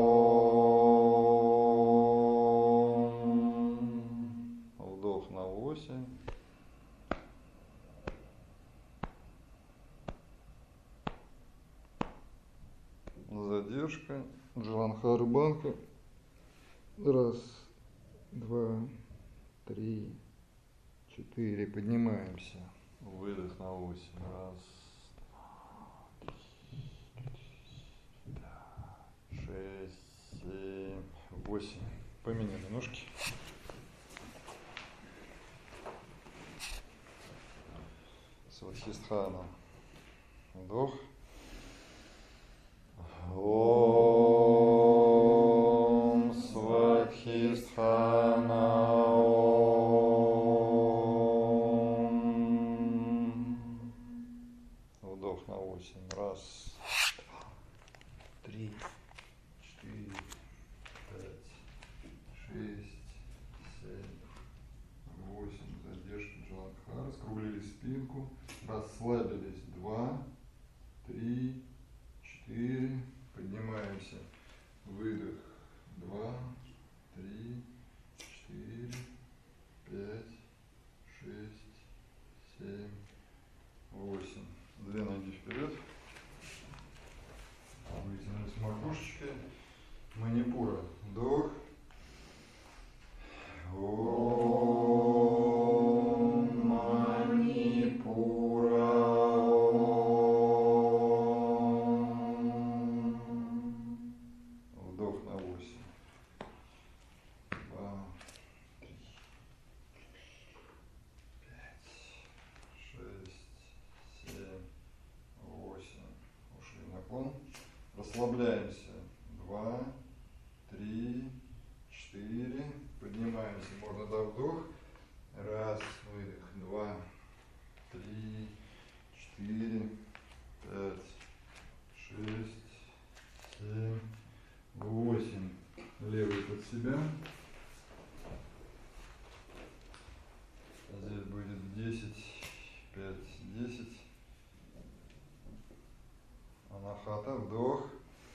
Ом. Вдох на 8. Задержка. Джаландхара Банха. Раз, два, три, 4. Поднимаемся. Выдох на 8. Раз, два, 3, 4, 5, 6, 7, 8. Поменяли ножки. Свадхистхана. Вдох. Ом Свадхистхана Ом. Вдох на 8. Раз, два, 3, 4, 5, 6, 7, 8. Задержка Джаландхара. Скруглили спинку. Расслабились. 2, 3, 4. Поднимаемся. Выдох. 2, 3, 4, 5, 6, 7, 8. Две ноги вперед. Вытянулись макушечкой. Манипура. Вдох. Ом Манипура. Вдох на 8. 2, 3, 5, 6, 7, 8. Ушли в наклон. Расслабляемся. 2, 3, 4. Поднимаемся. Можно до вдох. Раз, выдох. 2, 3, 4, 5, 6, 7, 8. Левый под себя. Здесь будет 10, 5, 10. Анахата. Вдох.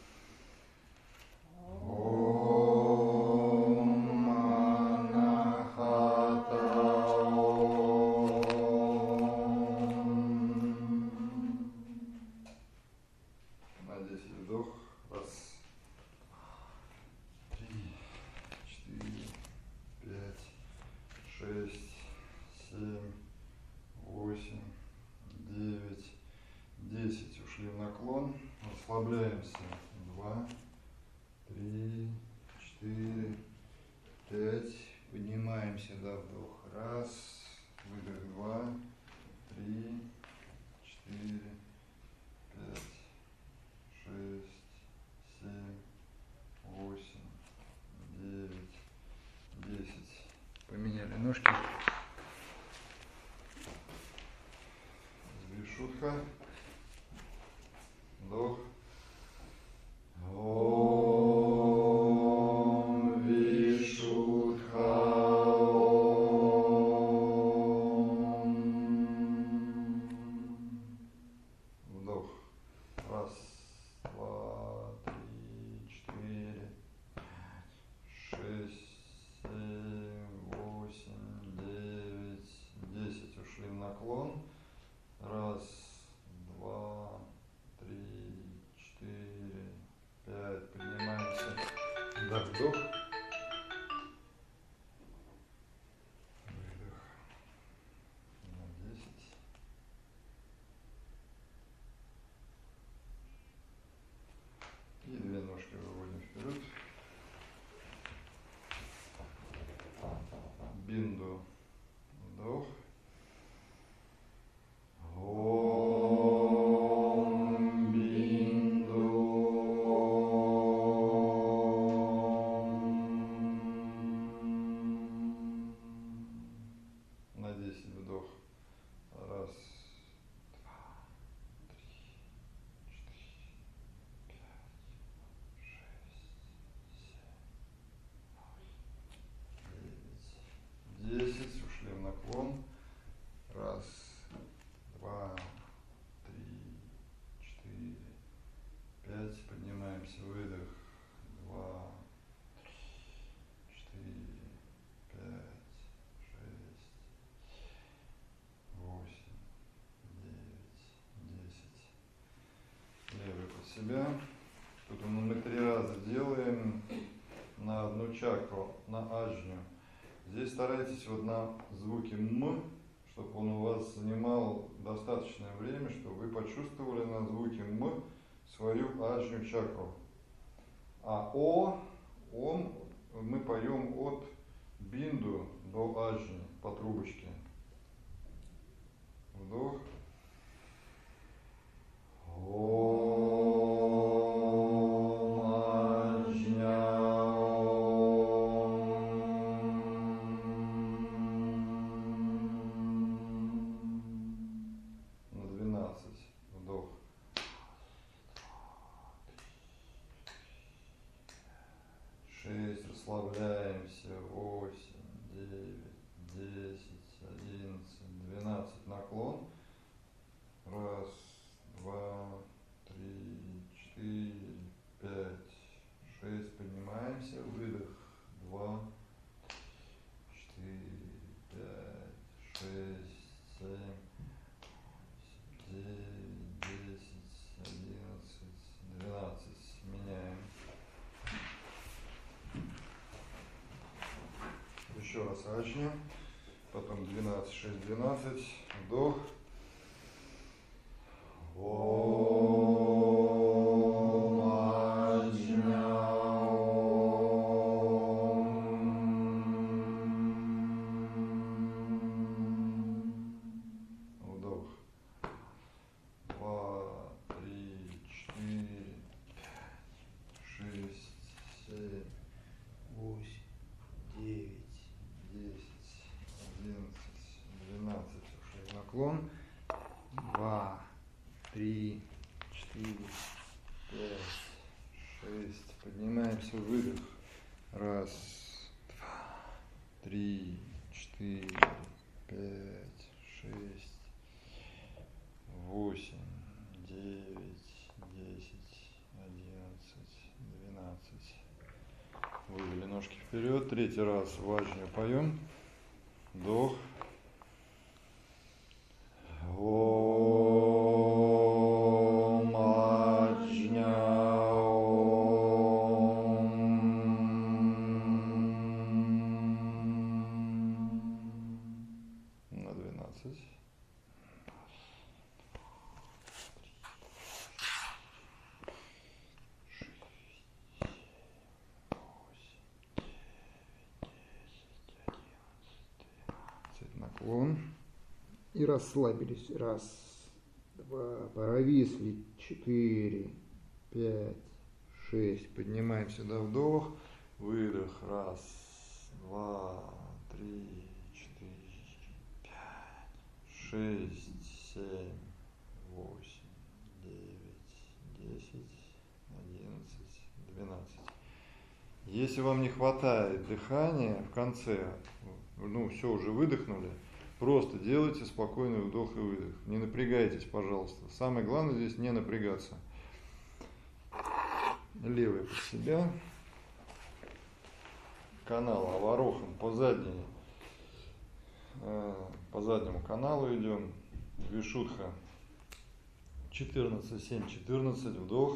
Ом Анахата. На 10 вдох. Раз, 3, 4, 5, 6, 7, 8, 9, 10. Ушли в наклон. Расслабляемся. 2, 3, 4, 5. Поднимаемся до вдох. Раз, выдох. 2, 3, 4, 5, 6, 7, 8, 9, 10. Поменяли ножки. Вишудха. Вдох. Ом Вишудха. Вдох. Раз, 2, 3, 4, 6, 7, 8, 9, 10. Ушли в наклон. Раз, 2, 3, 4, 5. Поднимаемся. Вдох, вдох. Выдох. На 10. И две ножки выводим вперед. Бинду. Вдох. Ом Бинду. На 10 вдох. Раз, 2, 3, 4, 5, 6, 7, 8, 9, 10. Ушли в наклон. Раз, 2, 3, 4, 5. Поднимаемся. Выдох. 2, 4, 5, 6, 8, 9, 10. Левый под себя. Тут мы 3 раза делаем на одну чакру, на аджню. Здесь старайтесь вот на звуке м, чтобы он у вас занимал достаточное время, чтобы вы почувствовали на звуке м свою аджню чакру. А ом мы поем от бинду до аджни по трубочке. Вдох. Ом аджня. На 12. Вдох. 6. Расслабляемся. 8, 9, 10, 11, 12. Наклон. Ачни. Потом 12, 6, 12. Вдох. Вдох. 2, 3, 4, 6, 7, 8, 9, 10, 11, 12. Ушли в наклон. 2, 3, 4, 5, 6. Поднимаемся, выдох. Раз, два, 3, 4, 5, 6, 8, 9, 10, 11, 12. Вывели ножки вперед. Третий раз важнее поем. Вдох. Ом Аджня на 12. Наклон. И расслабились. Раз, два, провисли. 4, 5, 6. Поднимаемся до вдох. Выдох. Раз, два, 3, 4, 5, 6, 7, 8, 9, 10, 11, 12. Если вам не хватает дыхания в конце, ну все, уже выдохнули, просто делайте спокойный вдох и выдох. Не напрягайтесь, пожалуйста. Самое главное здесь не напрягаться. Левый под себя. Канал аворохом по заднему каналу идем. Вишудха. 14, 7, 14. Вдох.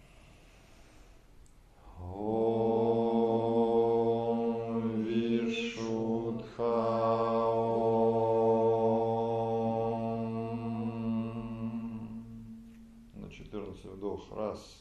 Ом Вишудха. На 14 вдох. Раз.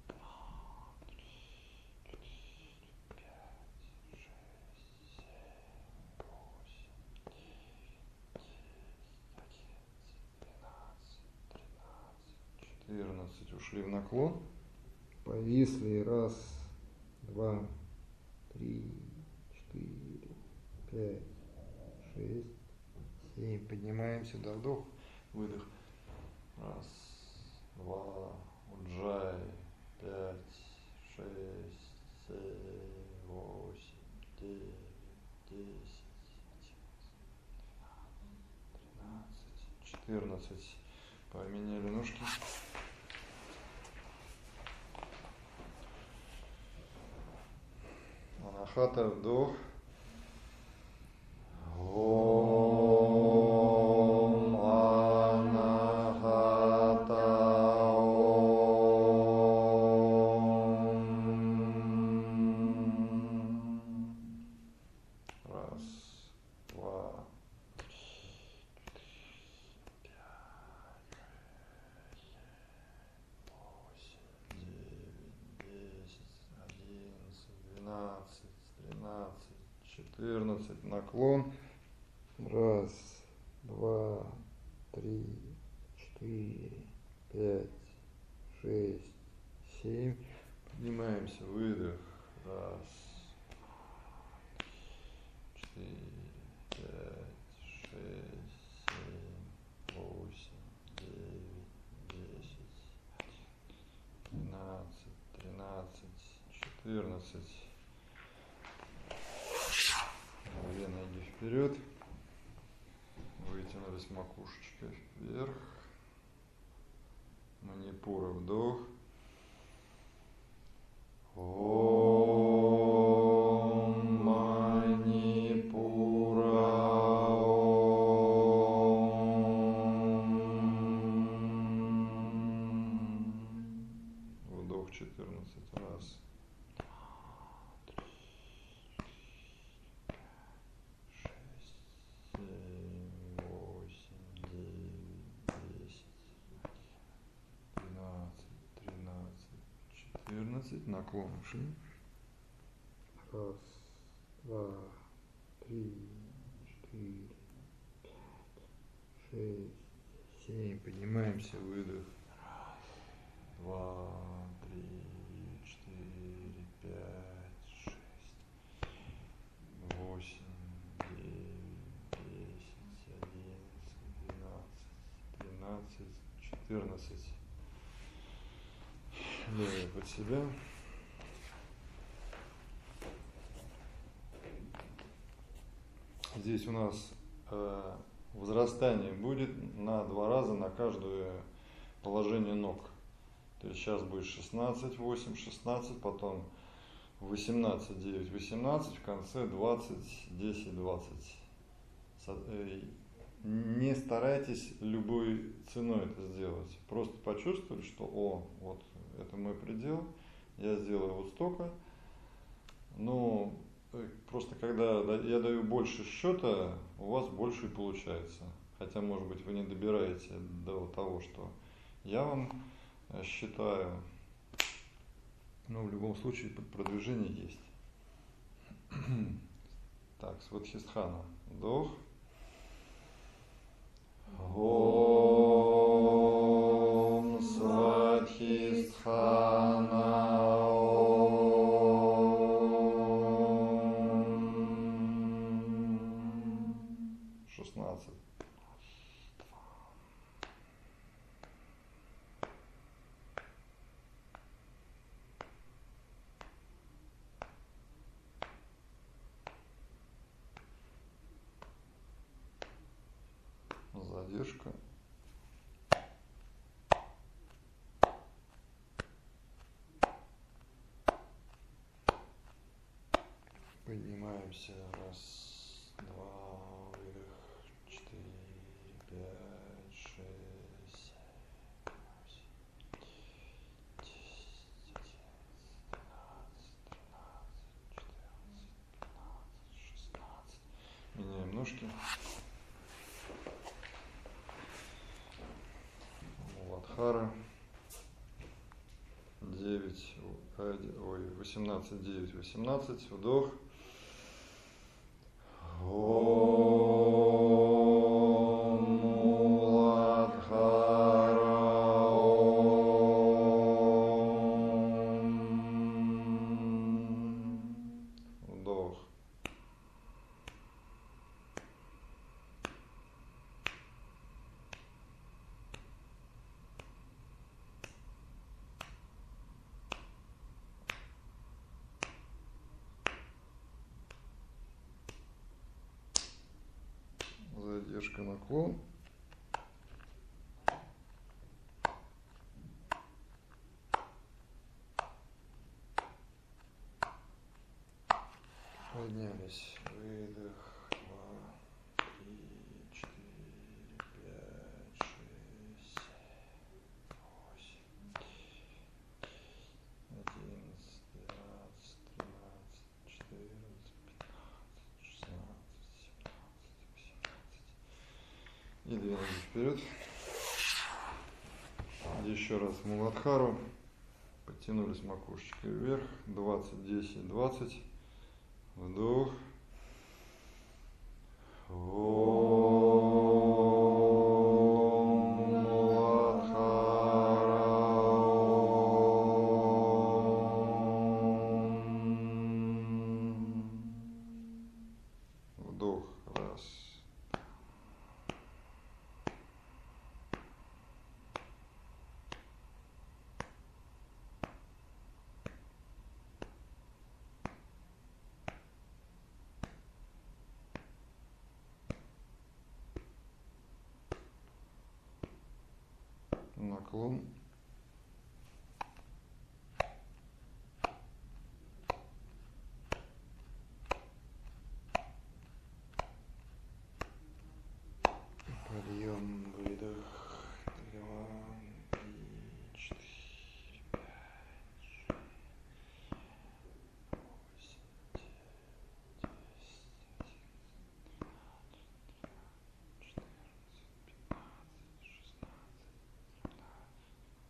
14. Ушли в наклон. Повисли. Раз, два, 3, 4, 5, 6, 7. Поднимаемся до вдох. Выдох. Раз, два, уджай. 5, 6, 7, 8, 9, 10, 13, 14. Поменяли ножки. Анахата, вдох. Ом Анахата Ом. Раз, два, 14. Наклон. Раз, два, 3, 4, 5, 6, 7. Поднимаемся. Выдох. Раз, 4, 5, 6, 7, 8, 9, 10, 12, 13, 14. Две ноги вперед. Вытянулись макушечкой вверх. Манипура, вдох. Ом Манипура. Вдох 14 раз. 6, 15 наклон ушли. Раз, два, три, четыре, пять, шесть, 7. Поднимаемся, выдох. Раз, два, три, четыре, пять, шесть, 8, 9, 10, 11, 12, 13, 14. Левый под себя. Здесь у нас возрастание будет на 2 раза на каждое положение ног. То есть сейчас будет 16, 8, 16, потом 18, 9, 18, в конце 20, 10, 20. Не старайтесь любой ценой это сделать. Просто почувствовали, что вот это мой предел, я сделаю вот столько. Но просто когда я даю больше счета, у вас больше и получается. Хотя, может быть, вы не добираете до того, что я вам считаю. Но в любом случае продвижение есть. Так, Свадхистхана. Вдох. Ом Свадхистхана. 16. Задержка. Поднимаемся. Раз, два, выдох. 4, 5, 6, 7, 8, 10, 11, 12, 13, 14, 15, 16. Меняем ножки. Муладхара. 9, 18, 9, 18. Вдох. Ом Муладхара. Вдох. Задержка, наклон. Поднялись. Выдох. 2, 3, 4, 5, 6, 7, 8, 11, 12, 13, 14, 15, 16, 17, 18. И двинулись вперед. Еще раз в Муладхару. Подтянулись макушечкой вверх. 20, 10, 20. Вдох. Ом Муладхара. Вдох. Раз. Наклон. Подъем, выдох. 2, 3, 4, 5, 6, 8, 9, 10, 11, 12, 13, 14, 15, 16, 17, 18, 19, 20,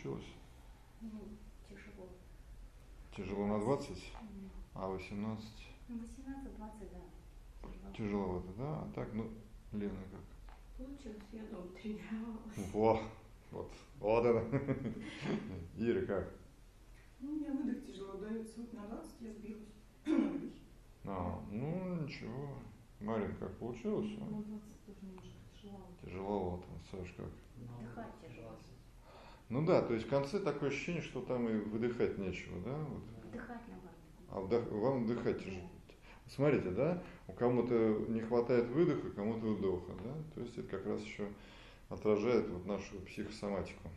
получилось? Ну, тяжело. Тяжело на 20, Мгм. а 18 Ну, 18-20, да. Тяжело. тяжеловато, да? А так, ну, Лена как? Получилось, я дома тренировалась. Во, вот это. Ира как? Ну, у меня выдох тяжело дается. Вот на 20 я сбилась на выдохе. Ну ничего. Марин, как получилось? На 20 тоже немножко тяжеловато. Тяжеловато. Саш, как? Вдыхать тяжело. Ну да, то есть в конце такое ощущение, что там и выдыхать нечего, да? Вот. Вдыхать наоборот. А вам вдыхать тяжело. Смотрите, да, у кому-то не хватает выдоха, кому-то вдоха, да? То есть это как раз еще отражает вот нашу психосоматику.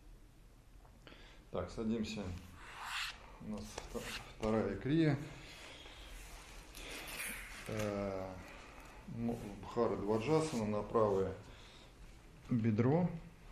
Так, садимся. У нас вторая крия. Бхара Дваджасана на правое бедро.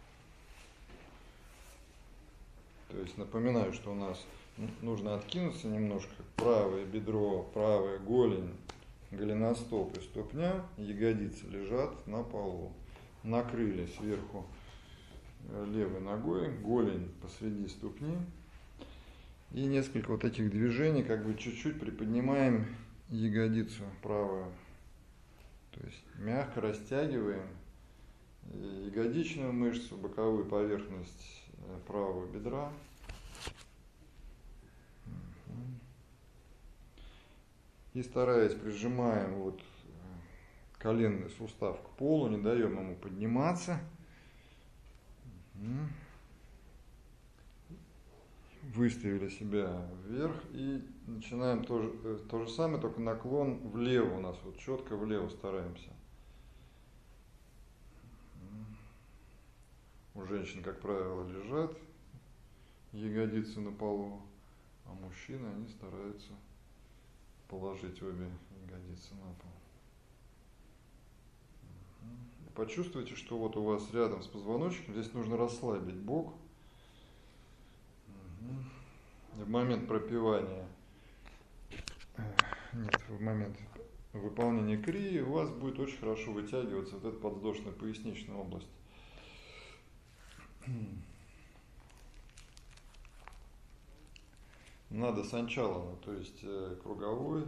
То есть напоминаю, что у нас нужно откинуться немножко. Правое бедро, правая голень, голеностоп и ступня, ягодицы лежат на полу. Накрыли сверху левой ногой, голень посреди ступни. И несколько вот этих движений, как бы чуть-чуть приподнимаем ягодицу правую. То есть мягко растягиваем ягодичную мышцу, боковую поверхность правого бедра. И стараясь прижимаем вот коленный сустав к полу, не даем ему подниматься. Выставили себя вверх и начинаем то же самое, только наклон влево у нас, вот четко влево стараемся. У женщин, как правило, лежат ягодицы на полу, а мужчины, они стараются положить обе ягодицы на пол. Почувствуйте, что вот у вас рядом с позвоночником, здесь нужно расслабить бок. В момент пропевания, в момент выполнения крии у вас будет очень хорошо вытягиваться вот эта подвздошно-поясничная область. Надо санчалана, то есть круговой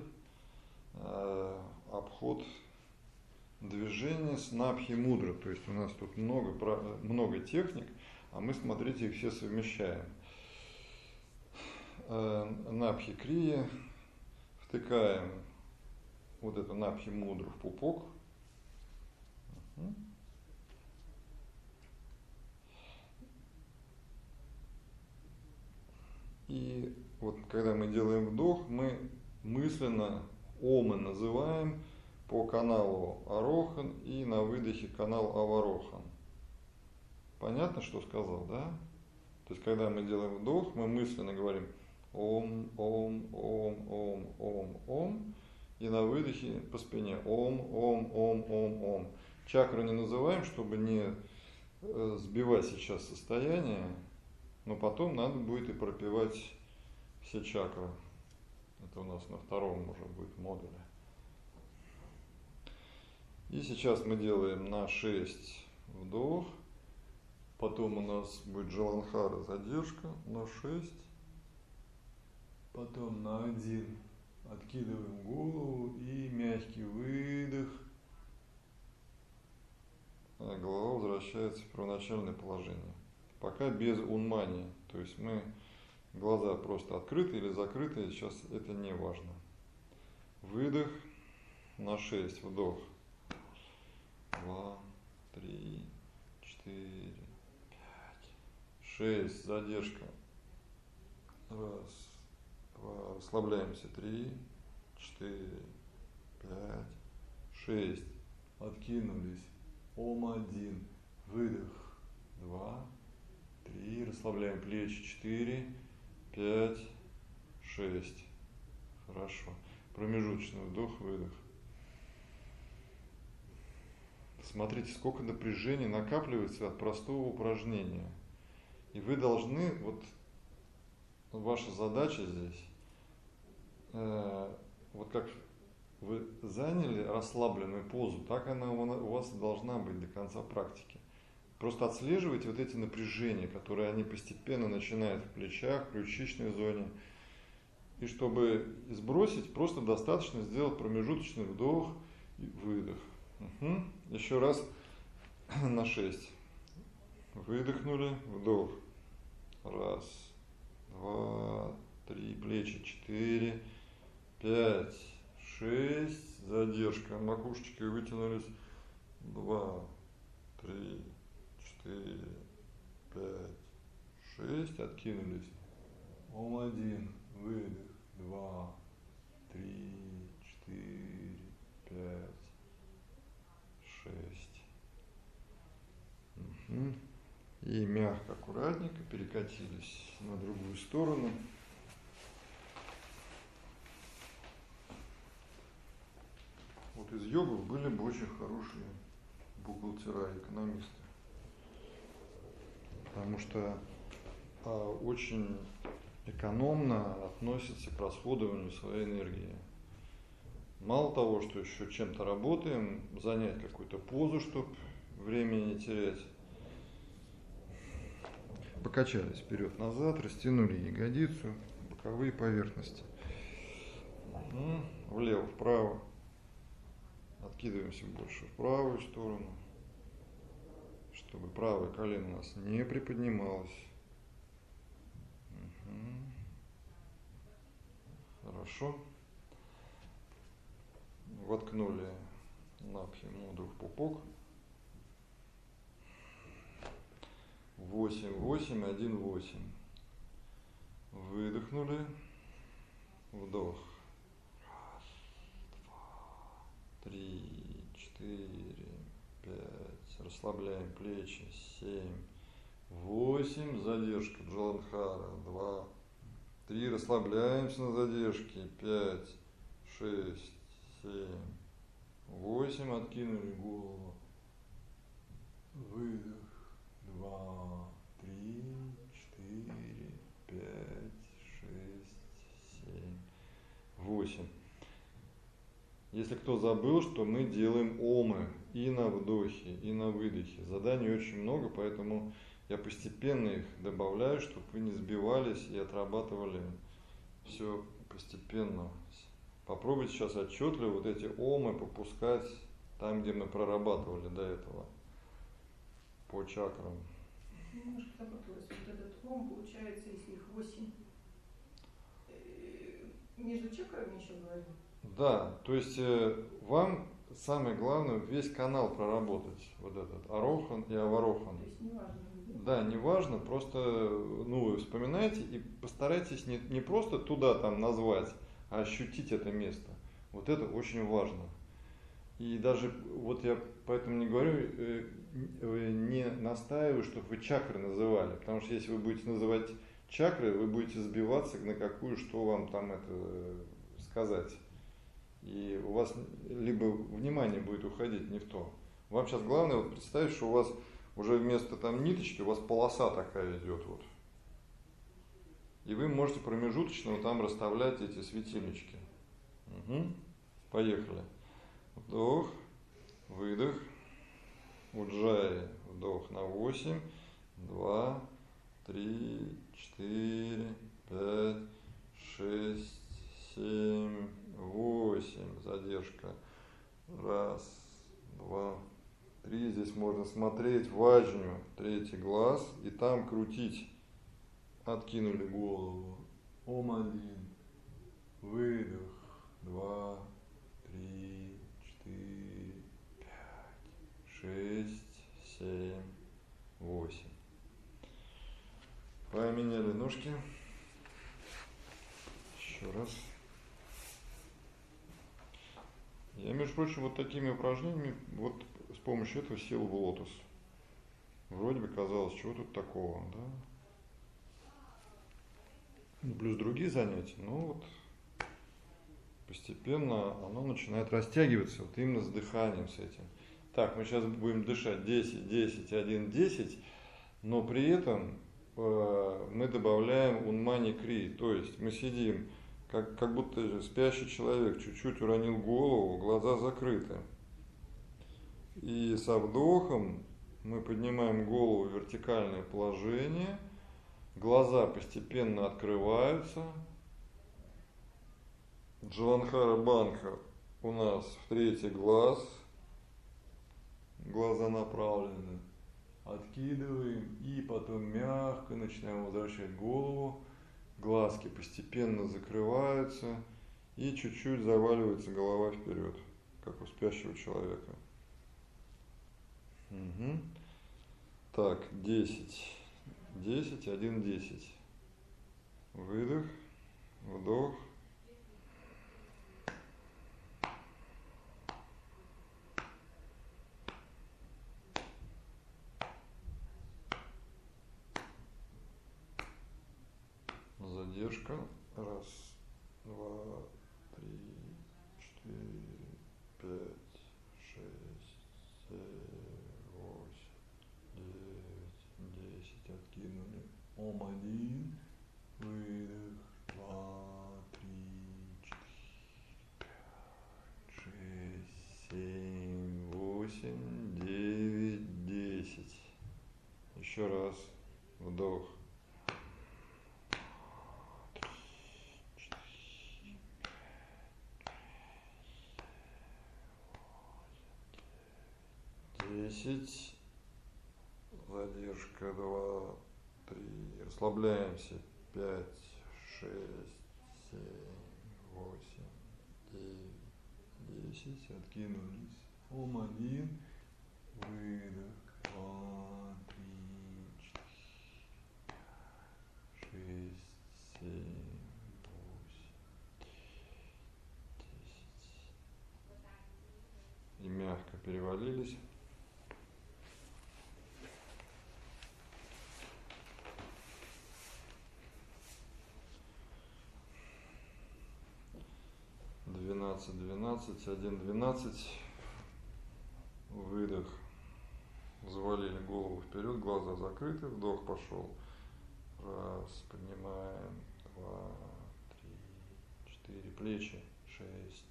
обход движения с напхи мудра. То есть у нас тут много техник, а мы, смотрите, их все совмещаем. Напхи крия, втыкаем вот эту напхи мудру в пупок. И вот когда мы делаем вдох, мы мысленно омы называем по каналу Арохан и на выдохе канал Аварохан. Понятно, что сказал, да? То есть когда мы делаем вдох, мы мысленно говорим Ом, Ом, Ом, Ом, Ом, Ом. И на выдохе по спине Ом, Ом, Ом, Ом, Ом. Чакру не называем, чтобы не сбивать сейчас состояние, но потом надо будет и пропевать все чакры. Это у нас на втором уже будет модуле. И сейчас мы делаем на 6 вдох. Потом у нас будет Джаланхара задержка на 6. Потом на 1 откидываем голову и мягкий выдох. Голова возвращается в первоначальное положение. Пока без унмани. То есть мы глаза просто открыты или закрыты, сейчас это не важно. Выдох на 6, вдох. 2, 3, 4, 5, 6, задержка. 1, 2, расслабляемся. 3, 4, 5, 6. Откинулись. Ом-1. Выдох. 2, 3. Расслабляем плечи. 4, 5, 6. Хорошо. Промежуточный вдох, выдох. Смотрите, сколько напряжения накапливается от простого упражнения. И вы должны, вот ваша задача здесь, вот как вы заняли расслабленную позу, так она у вас должна быть до конца практики. Просто отслеживайте вот эти напряжения, которые они постепенно начинают в плечах, в ключичной зоне. И чтобы сбросить, просто достаточно сделать промежуточный вдох и выдох. Угу. Еще раз на 6. Выдохнули, вдох. Раз, два, три, плечи, 4, 5, 6. Задержка. Макушечкой вытянулись. 2, 3, 4, 5, 6. Откинулись. Ом-1. Выдох. 2, 3, 4, 5, 6. Угу. И мягко, аккуратненько перекатились на другую сторону. Вот из йогов были бы очень хорошие бухгалтера, экономисты. Потому что очень экономно относятся к расходованию своей энергии. Мало того, что еще чем-то работаем, занять какую-то позу, чтобы времени не терять. Покачались вперед-назад, растянули ягодицу, боковые поверхности. Влево, вправо. Откидываемся больше в правую сторону, чтобы правое колено у нас не приподнималось. Хорошо. Воткнули Напхи Мудру в пупок. 8, 8, 1, 8. Выдохнули. Вдох. 3, 4, 5. Расслабляем плечи. 7, 8. Задержка Джаландхара. 2, 3. Расслабляемся на задержке. 5, 6, 7, 8. Откинули голову. Выдох. 2, 3, 4, 5, 6, 7, 8. Если кто забыл, что мы делаем омы и на вдохе, и на выдохе. Заданий очень много, поэтому я постепенно их добавляю, чтобы вы не сбивались и отрабатывали все постепенно. Попробуйте сейчас отчетливо вот эти омы попускать там, где мы прорабатывали до этого. По чакрам. Немножко запуталась. Вот этот ом, получается, если их 8, между чакрами еще говорим? Да, то есть вам самое главное весь канал проработать. Вот этот Арохан и Аварохан. То есть не важно. Да, не важно, просто вы вспоминайте и постарайтесь не просто туда там назвать, а ощутить это место. Вот это очень важно. И даже вот я поэтому не говорю, не настаиваю, чтобы вы чакры называли, потому что если вы будете называть чакры, вы будете сбиваться на какую, что вам там это сказать. И у вас либо внимание будет уходить не в то. Вам сейчас главное вот представить, что у вас уже вместо там ниточки у вас полоса такая идет вот. И вы можете промежуточно вот там расставлять эти светильнички. Угу. Поехали. Вдох, выдох, уджай, вдох на 8, 2, 3, 4, 5, 6, 7, 8, задержка, 1, 2, 3, здесь можно смотреть в аджню, 3-й глаз, и там крутить, откинули голову, Ом-1, выдох, 2, 3, 4, 5, 6, 7, 8. Поменяли ножки. Еще раз. Я, между прочим, вот такими упражнениями, вот с помощью этого сел в лотос. Вроде бы казалось, чего тут такого, да? Плюс другие занятия, но вот постепенно оно начинает растягиваться, вот именно с дыханием с этим. Так, мы сейчас будем дышать 10, 10, 1, 10, но при этом мы добавляем унмани кри, то есть мы сидим, как будто спящий человек, чуть-чуть уронил голову, глаза закрыты. И со вдохом Мы поднимаем голову в вертикальное положение. Глаза постепенно открываются. Джаландхара Банха у нас в третий глаз. Глаза направлены. Откидываем и потом мягко начинаем возвращать голову. Глазки постепенно закрываются и чуть-чуть заваливается голова вперед, как у спящего человека. Угу. Так, 10. 10, 1, 10. Выдох, вдох. Задержка. Раз, два, три, четыре, пять, шесть, семь, восемь, девять, 10. Откинули. Ом 1. Выдох. 2, 3, 4, 5, 6, 7, 8, 9, 10. Еще раз. Вдох. 10. Задержка 2, 3. Расслабляемся. 5, 6, 7, 8, 9, 10. Откинулись. Ом 1. Выдох. 2, 3, 4, 5, 6, 7, 8, 10. И мягко перевалились. Двенадцать, 12, 1, 12. Выдох. Завалили голову вперед, глаза закрыты, вдох пошел. Раз, поднимаем. 2, 3, 4. Плечи. 6,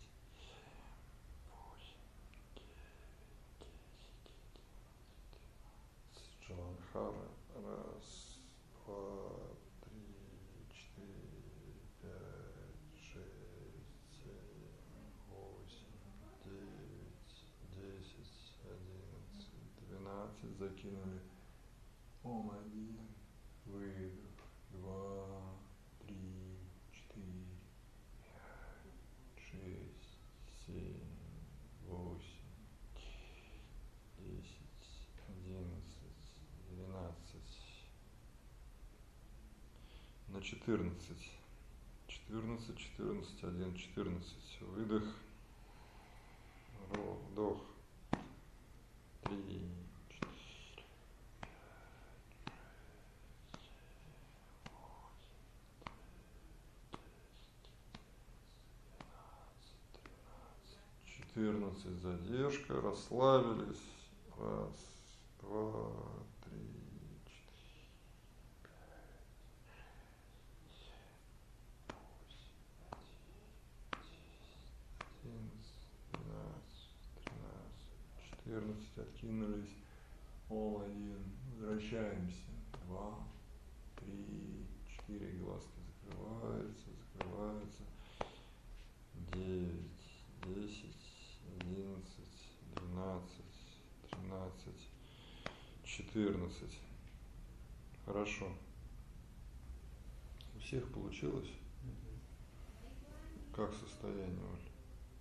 8, 9, 10, 11, 12. Джаландхара. Раз, 2, 3, 4, 5, 6, 7, 8, 9, 10, 11, 12. Закинули. Ом 1. Выдох. 2, 3, 4, 5, 6, 7, 8, 10, 11, 12. На 14. 14, 14, 1, 14. Выдох. Вдох. 3, 4, 14. Задержка. Расслабились. Раз, два, три, 14. Откинулись. Ом 1. Возвращаемся. 2, 3, 4. Глазки закрываются, закрываются. 9, 10, 11, 12, 13, 14. Хорошо. У всех получилось? Как состояние, Оль?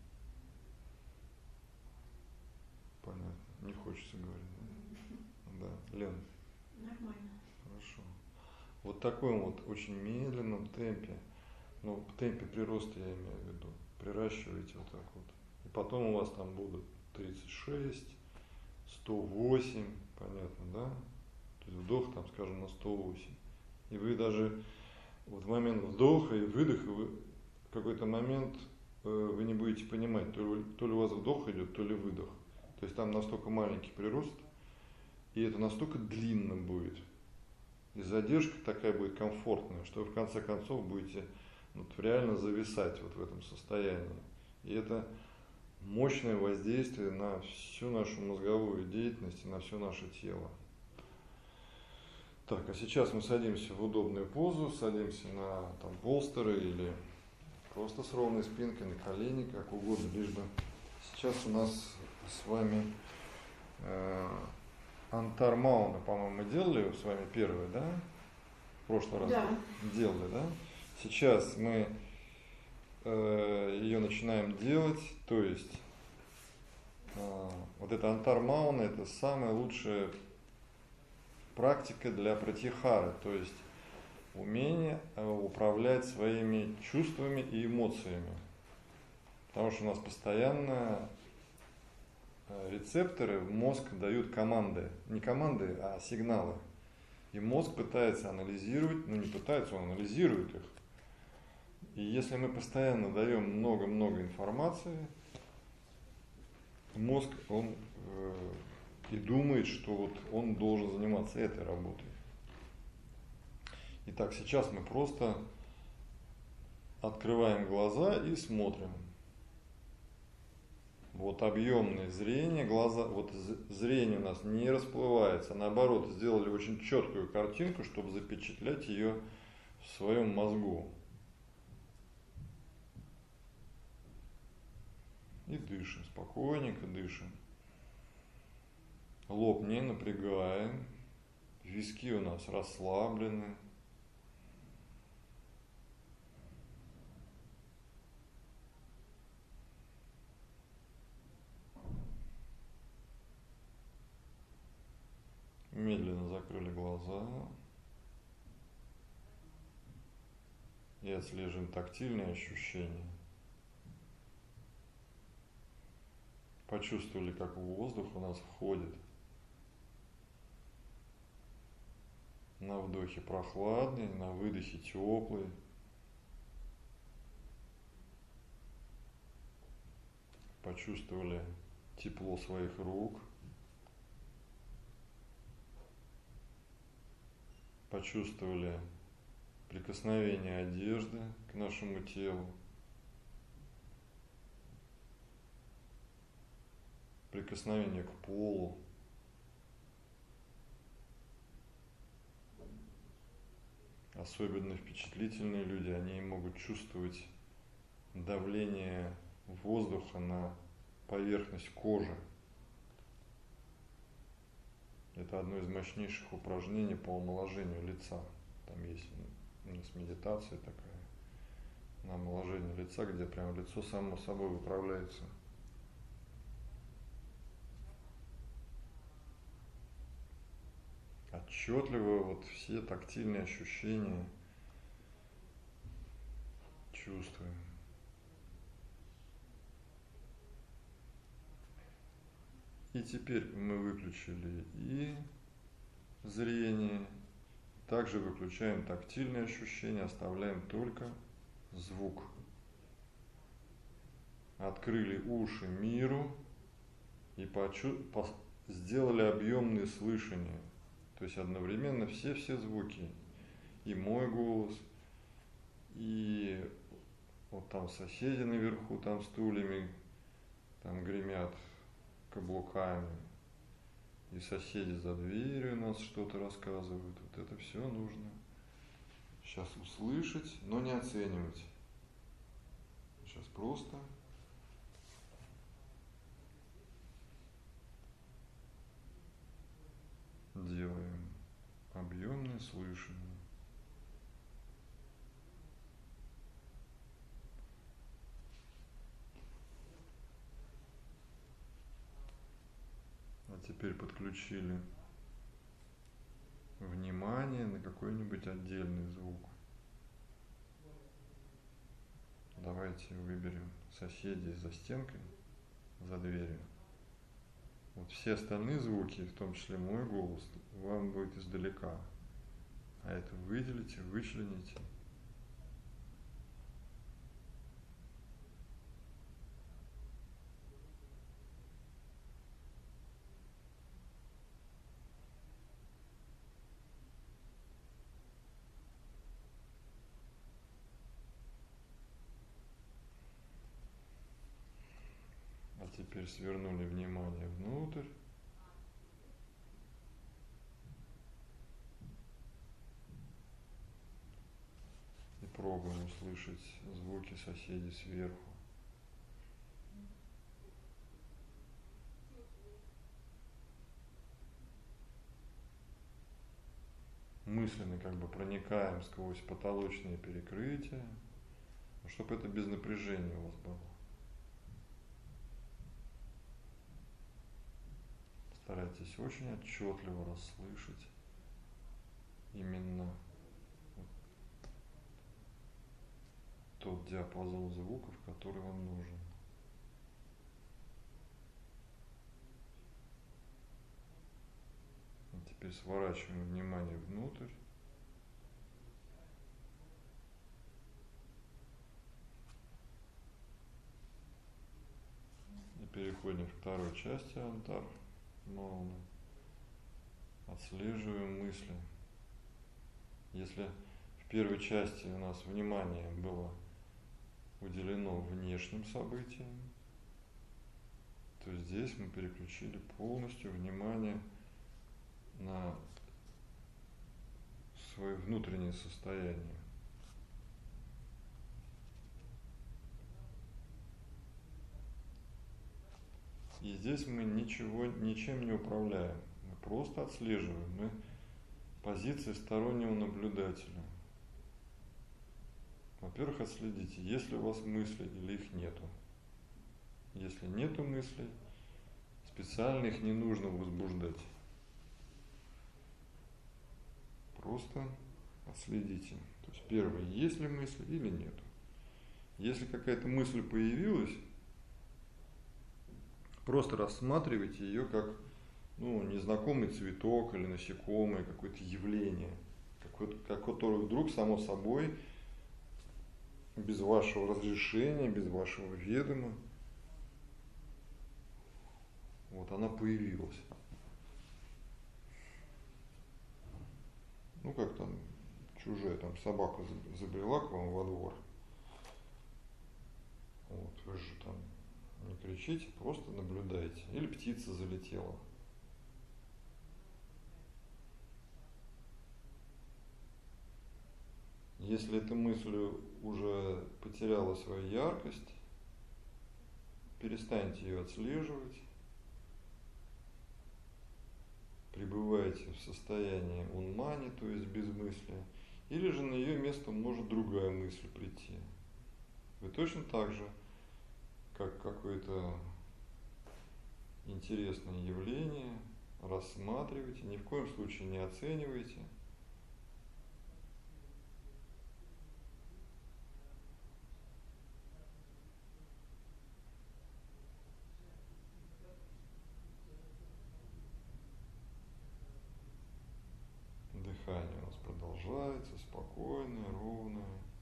Понятно. Не хочется говорить. Да. Лен? Нормально. Хорошо. Вот в таком вот очень медленном темпе, ну, в темпе прироста я имею в виду, приращиваете вот так вот. И потом у вас там будут 36, 108, понятно, да? То есть вдох там, скажем, на 108. И вы даже вот в момент вдоха и выдоха, вы в какой-то момент вы не будете понимать, то ли у вас вдох идет, то ли выдох. То есть там настолько маленький прирост, и это настолько длинно будет. И задержка такая будет комфортная, что вы в конце концов будете вот реально зависать вот в этом состоянии. И это мощное воздействие на всю нашу мозговую деятельность и на все наше тело. Так, а сейчас мы садимся в удобную позу, садимся на там, болстеры или просто с ровной спинкой, на колени, как угодно, лишь бы. Сейчас у нас с вами Антар Мауна, по-моему, мы делали с вами первый, да? В прошлый раз Да. делали, да? Сейчас мы ее начинаем делать, то есть вот это Антар Мауна, это самая лучшая практика для пратихары, то есть умение управлять своими чувствами и эмоциями. Потому что у нас постоянно рецепторы в мозг дают команды. Не команды, а сигналы. И мозг пытается анализировать, не пытается, он анализирует их. И если мы постоянно даем много-много информации, мозг, он и думает, что вот он должен заниматься этой работой. Итак, сейчас мы просто открываем глаза и смотрим. Вот объемное зрение, глаза, вот зрение у нас не расплывается, наоборот, сделали очень четкую картинку, чтобы запечатлять ее в своем мозгу. И дышим, спокойненько дышим. Лоб не напрягаем, виски у нас расслаблены. Медленно закрыли глаза и отслеживаем тактильные ощущения. Почувствовали, как воздух у нас входит. На вдохе прохладный, на выдохе теплый. Почувствовали тепло своих рук. Почувствовали прикосновение одежды к нашему телу. Прикосновение к полу. Особенно впечатлительные люди, они могут чувствовать давление воздуха на поверхность кожи. Это одно из мощнейших упражнений по омоложению лица. Там есть у нас медитация такая на омоложение лица, где прям лицо само собой выправляется. Отчетливо вот все тактильные ощущения чувствуем. И теперь мы выключили и зрение, также выключаем тактильные ощущения, оставляем только звук. Открыли уши миру и сделали объемные слышания. То есть одновременно все звуки. И мой голос, и вот там соседи наверху, там стульями, там гремят каблуками. И соседи за дверью у нас что-то рассказывают. Вот это все нужно сейчас услышать, но не оценивать. Сейчас просто делаем объемное слышание. А теперь подключили внимание на какой-нибудь отдельный звук. Давайте выберем соседей за стенкой, за дверью. Вот все остальные звуки, в том числе мой голос, вам будет издалека. А это выделите, вычлените. А Теперь свернули внимание внутрь. И пробуем услышать звуки соседей сверху. Мысленно как бы проникаем сквозь потолочные перекрытия, чтобы это без напряжения у вас было. Старайтесь очень отчетливо расслышать именно тот диапазон звуков, который вам нужен. И теперь сворачиваем внимание внутрь. И переходим к второй части Антар Мауны. Отслеживаем мысли. Если в первой части у нас внимание было уделено внешним событиям, то здесь мы переключили полностью внимание на свое внутреннее состояние. И здесь мы ничем не управляем, мы просто отслеживаем, мы в позиции стороннего наблюдателя. Во-первых, отследите, есть ли у вас мысли или их нету. Если нету мыслей, специально их не нужно возбуждать. Просто отследите. То есть первое, есть ли мысли или нету. Если какая-то мысль появилась, просто рассматривайте ее как незнакомый цветок или насекомое, какое-то явление, которое вдруг само собой, без вашего разрешения, без вашего ведома, вот она появилась. Как там чужая собака забрела к вам во двор. Вот, вы же там не кричите, просто наблюдайте. Или птица залетела. Если эта мысль уже потеряла свою яркость, перестаньте ее отслеживать. Пребывайте в состоянии унмани, то есть безмыслия, или же на ее место может другая мысль прийти. Вы точно так же, как какое-то интересное явление, рассматривайте, ни в коем случае не оценивайте. Дыхание у нас продолжается, спокойное, ровное.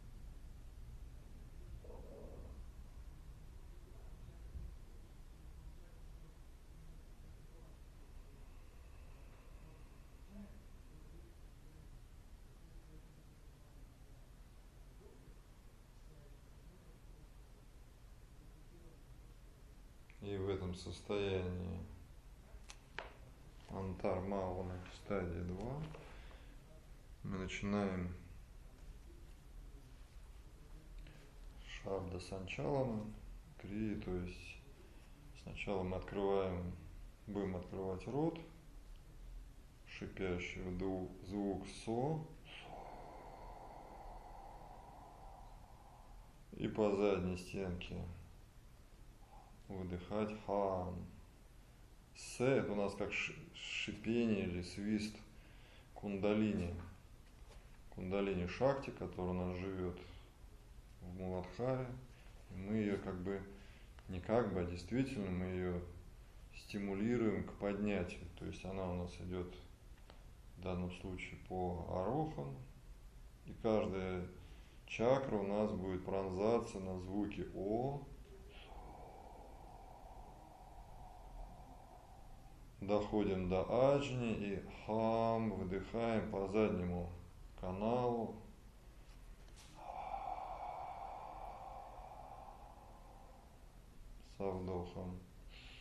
И в этом состоянии Антар Мауны стадии 2 мы начинаем Шабда Санчалана, крии, то есть сначала мы будем открывать рот, шипящий звук со, и по задней стенке выдыхать хам. С это у нас как шипение или свист кундалини Шакти, который у нас живет в Муладхаре. И мы ее а действительно мы ее стимулируем к поднятию. То есть она у нас идет в данном случае по арохам, и каждая чакра у нас будет пронзаться на звуки О. Доходим до Аджни и хам, выдыхаем по заднему каналу. Со вдохом.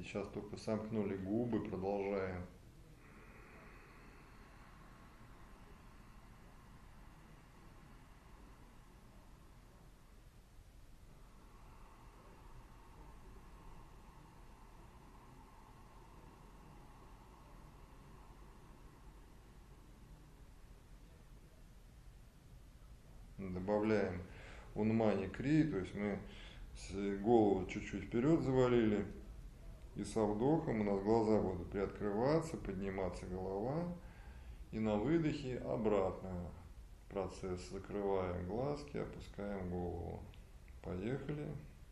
Сейчас только сомкнули губы, продолжаем. Добавляем унмани кри, то есть мы голову чуть-чуть вперед завалили, и со вдохом у нас глаза будут приоткрываться, подниматься голова, и на выдохе обратно процесс. Закрываем глазки, опускаем голову. Поехали.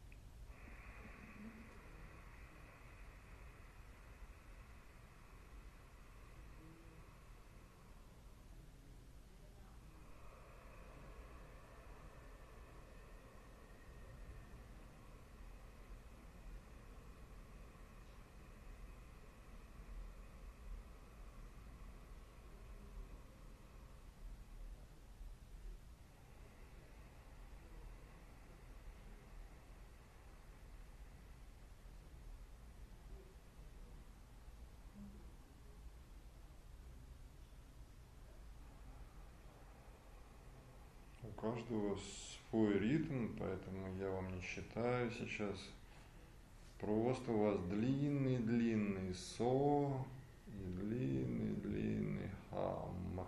У каждого свой ритм, поэтому я вам не считаю сейчас. Просто у вас длинный-длинный со и длинный-длинный хам.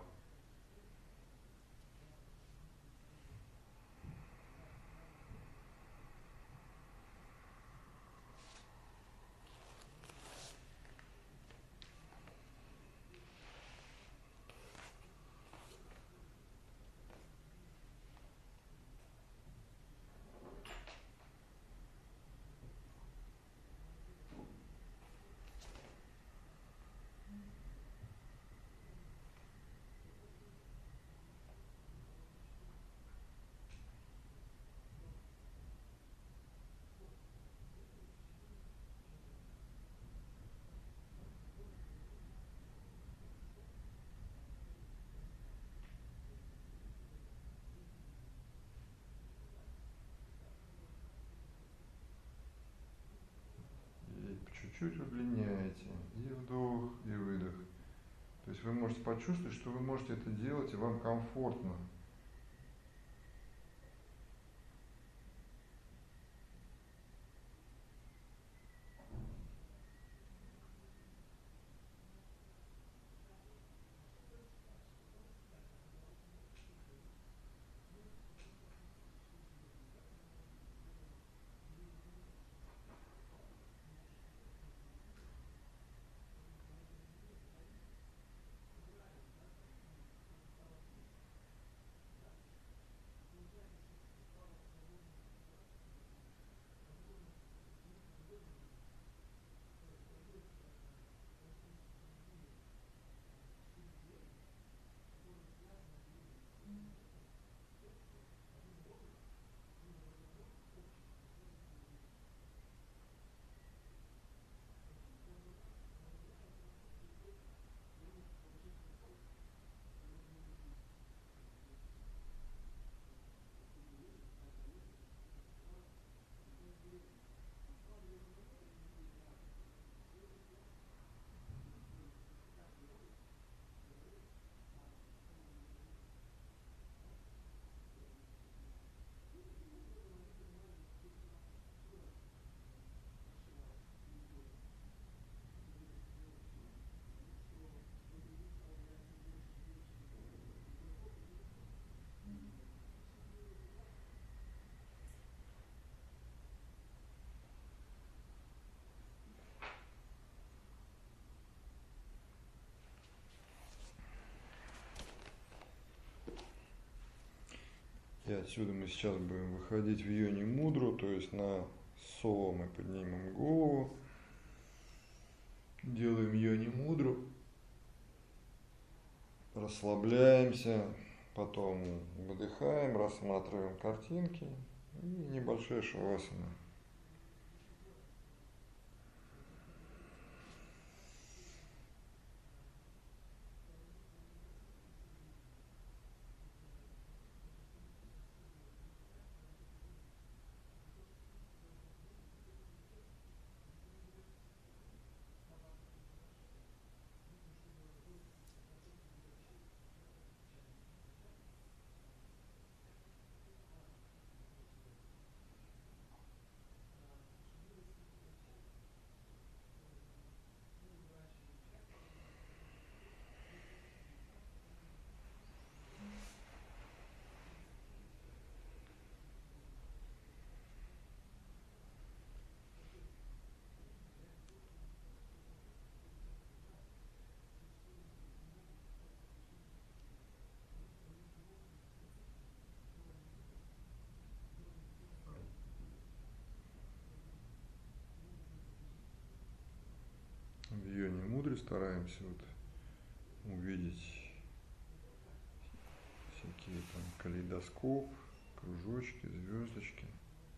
Чуть-чуть удлиняете и вдох, и выдох. То есть вы можете почувствовать, что вы можете это делать, и вам комфортно. И отсюда мы сейчас будем выходить в йони мудру, то есть на со мы поднимем голову, делаем йони мудру, расслабляемся, потом выдыхаем, рассматриваем картинки и небольшая шавасана. и стараемся вот увидеть всякие там калейдоскоп, кружочки, звездочки.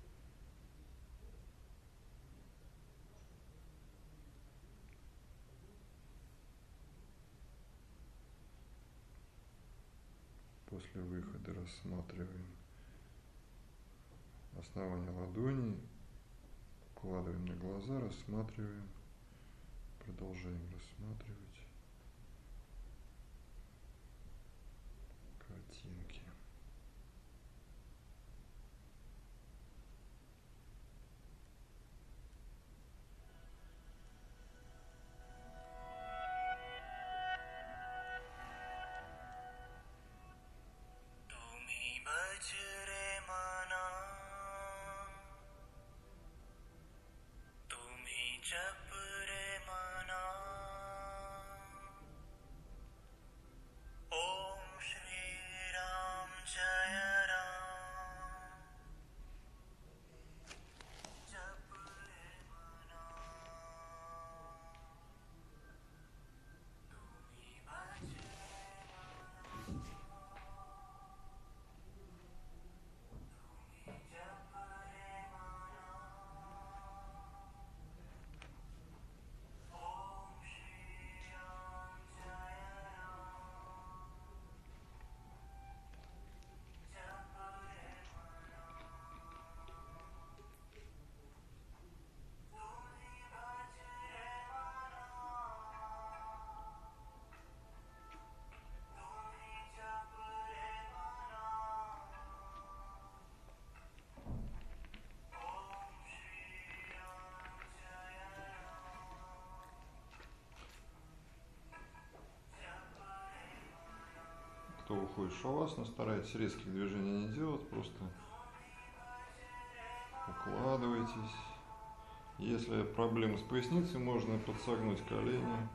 После выхода рассматриваем основание ладони, укладываем на глаза, рассматриваем, продолжаем рассматривать картинки. Кто уходит в шавасану, старайтесь резких движений не делать, просто укладывайтесь. Если проблемы с поясницей, можно подсогнуть колени.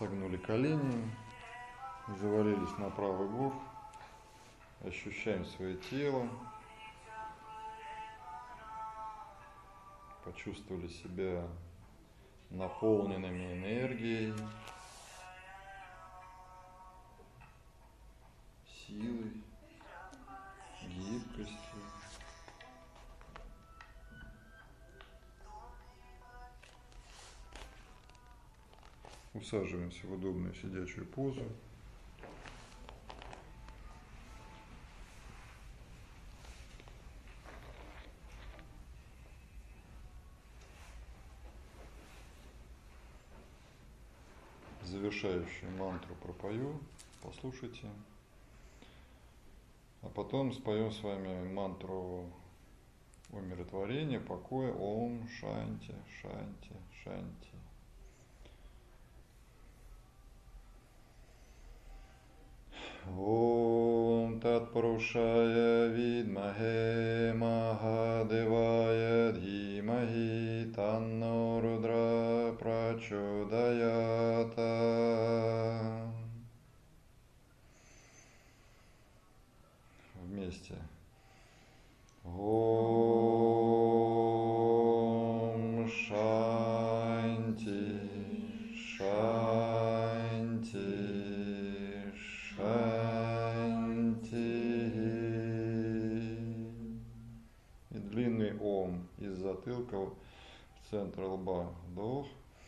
Согнули колени, завалились на правый бок, ощущаем свое тело, почувствовали себя наполненными энергией, силой, гибкостью. Усаживаемся в удобную сидячую позу. Завершающую мантру пропою, послушайте. А потом споем с вами мантру умиротворения, покоя. Ом Шанти, Шанти, Шанти. Ом Татпурушая Видмахе Махадевая Дхимахи Танно Рудра Прачодаята. Вместе. Ом Шанти, Шанти. И длинный ом из затылка в центр лба. Вдох.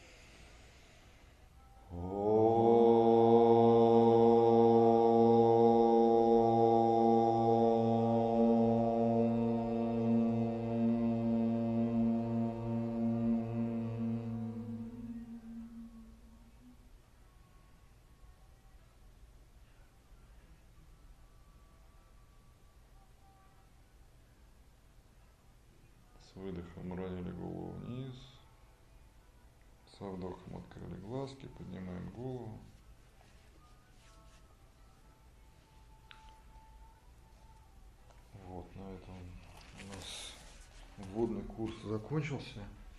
С выдохом уронили голову вниз. Со вдохом открыли глазки, поднимаем голову. Вот, на этом у нас вводный курс закончился.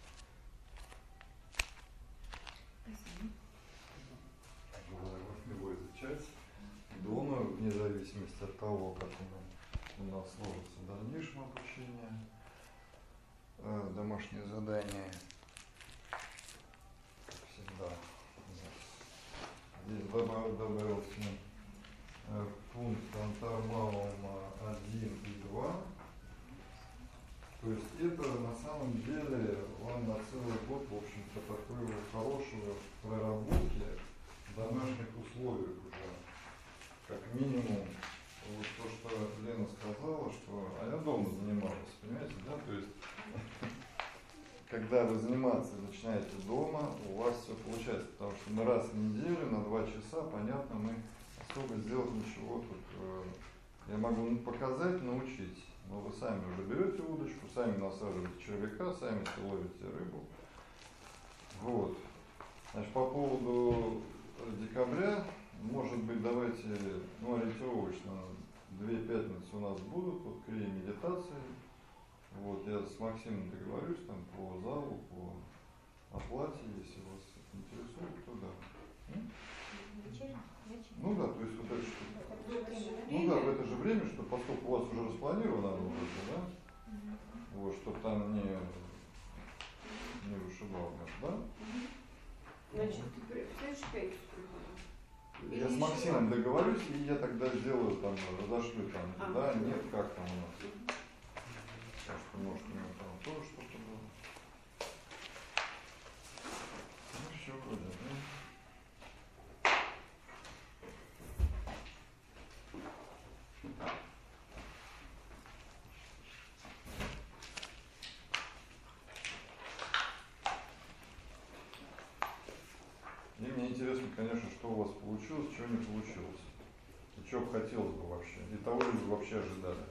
Желаю вас его изучать дома, вне зависимости от того, как у нас сложится в дальнейшем обучение. Домашнее задание, как всегда, здесь добавился пункт Антарбаума 1 и 2. То есть это на самом деле вам на целый год, в общем-то, такой хорошего проработки в домашних условиях уже, как минимум. Вот то, что Лена сказала, что а я дома занималась, понимаете, да, то есть когда вы заниматься начинаете дома, у вас все получается, потому что мы раз в неделю на 2 часа, понятно, мы особо сделать ничего тут, я могу показать, научить, но вы сами уже берете удочку, сами насаживаете червяка, сами ловите рыбу. Вот. Значит, по поводу декабря, может быть, давайте, ориентировочно, 2 пятницы у нас будут, вот крия медитации. Вот, я с Максимом договорюсь там по залу, по оплате, если вас интересует, то да. Вечер? Ну да, то есть вот это что. Ну да, в это же время, что поскольку у вас уже распланировано уже, да? Вот, чтобы там не вышибал нас, да? Значит, ты представляешь, пятницу приходишь? Я с Максимом договорюсь, и я тогда сделаю там, разошлю там, да, нет, как там у нас. Так что, может, у него там тоже что-то было. Ну, все вроде, да? И мне интересно, конечно, что у вас получилось, что не получилось. И что бы хотелось бы вообще. И того ли вы вообще ожидали.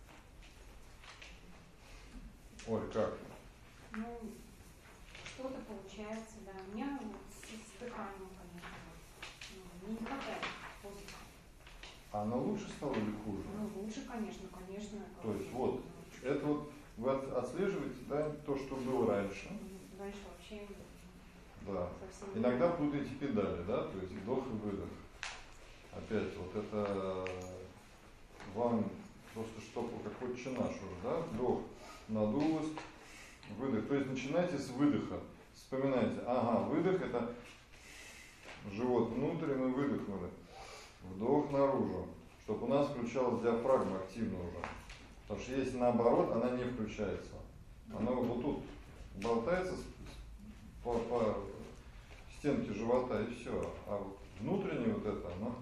Оль, как? Ну, что-то получается, да. У меня с дыханием, конечно, мне не хватает воздуха. А оно лучше стало или хуже? Ну, лучше, конечно. То есть вот, это вот вы отслеживаете, да, то, что было раньше. Раньше вообще Да. совсем. Иногда путаете педали, да, то есть вдох и выдох. Опять вот это вам просто чтобы как отче наш уже, да, вдох, надулось, выдох. То есть начинайте с выдоха. Вспоминайте, ага, выдох это живот внутренний, выдох, выдох. Вдох наружу, чтобы у нас включалась диафрагма активно уже. Потому что если наоборот, она не включается. Она вот тут болтается по стенке живота и все. А вот внутренний вот это, оно...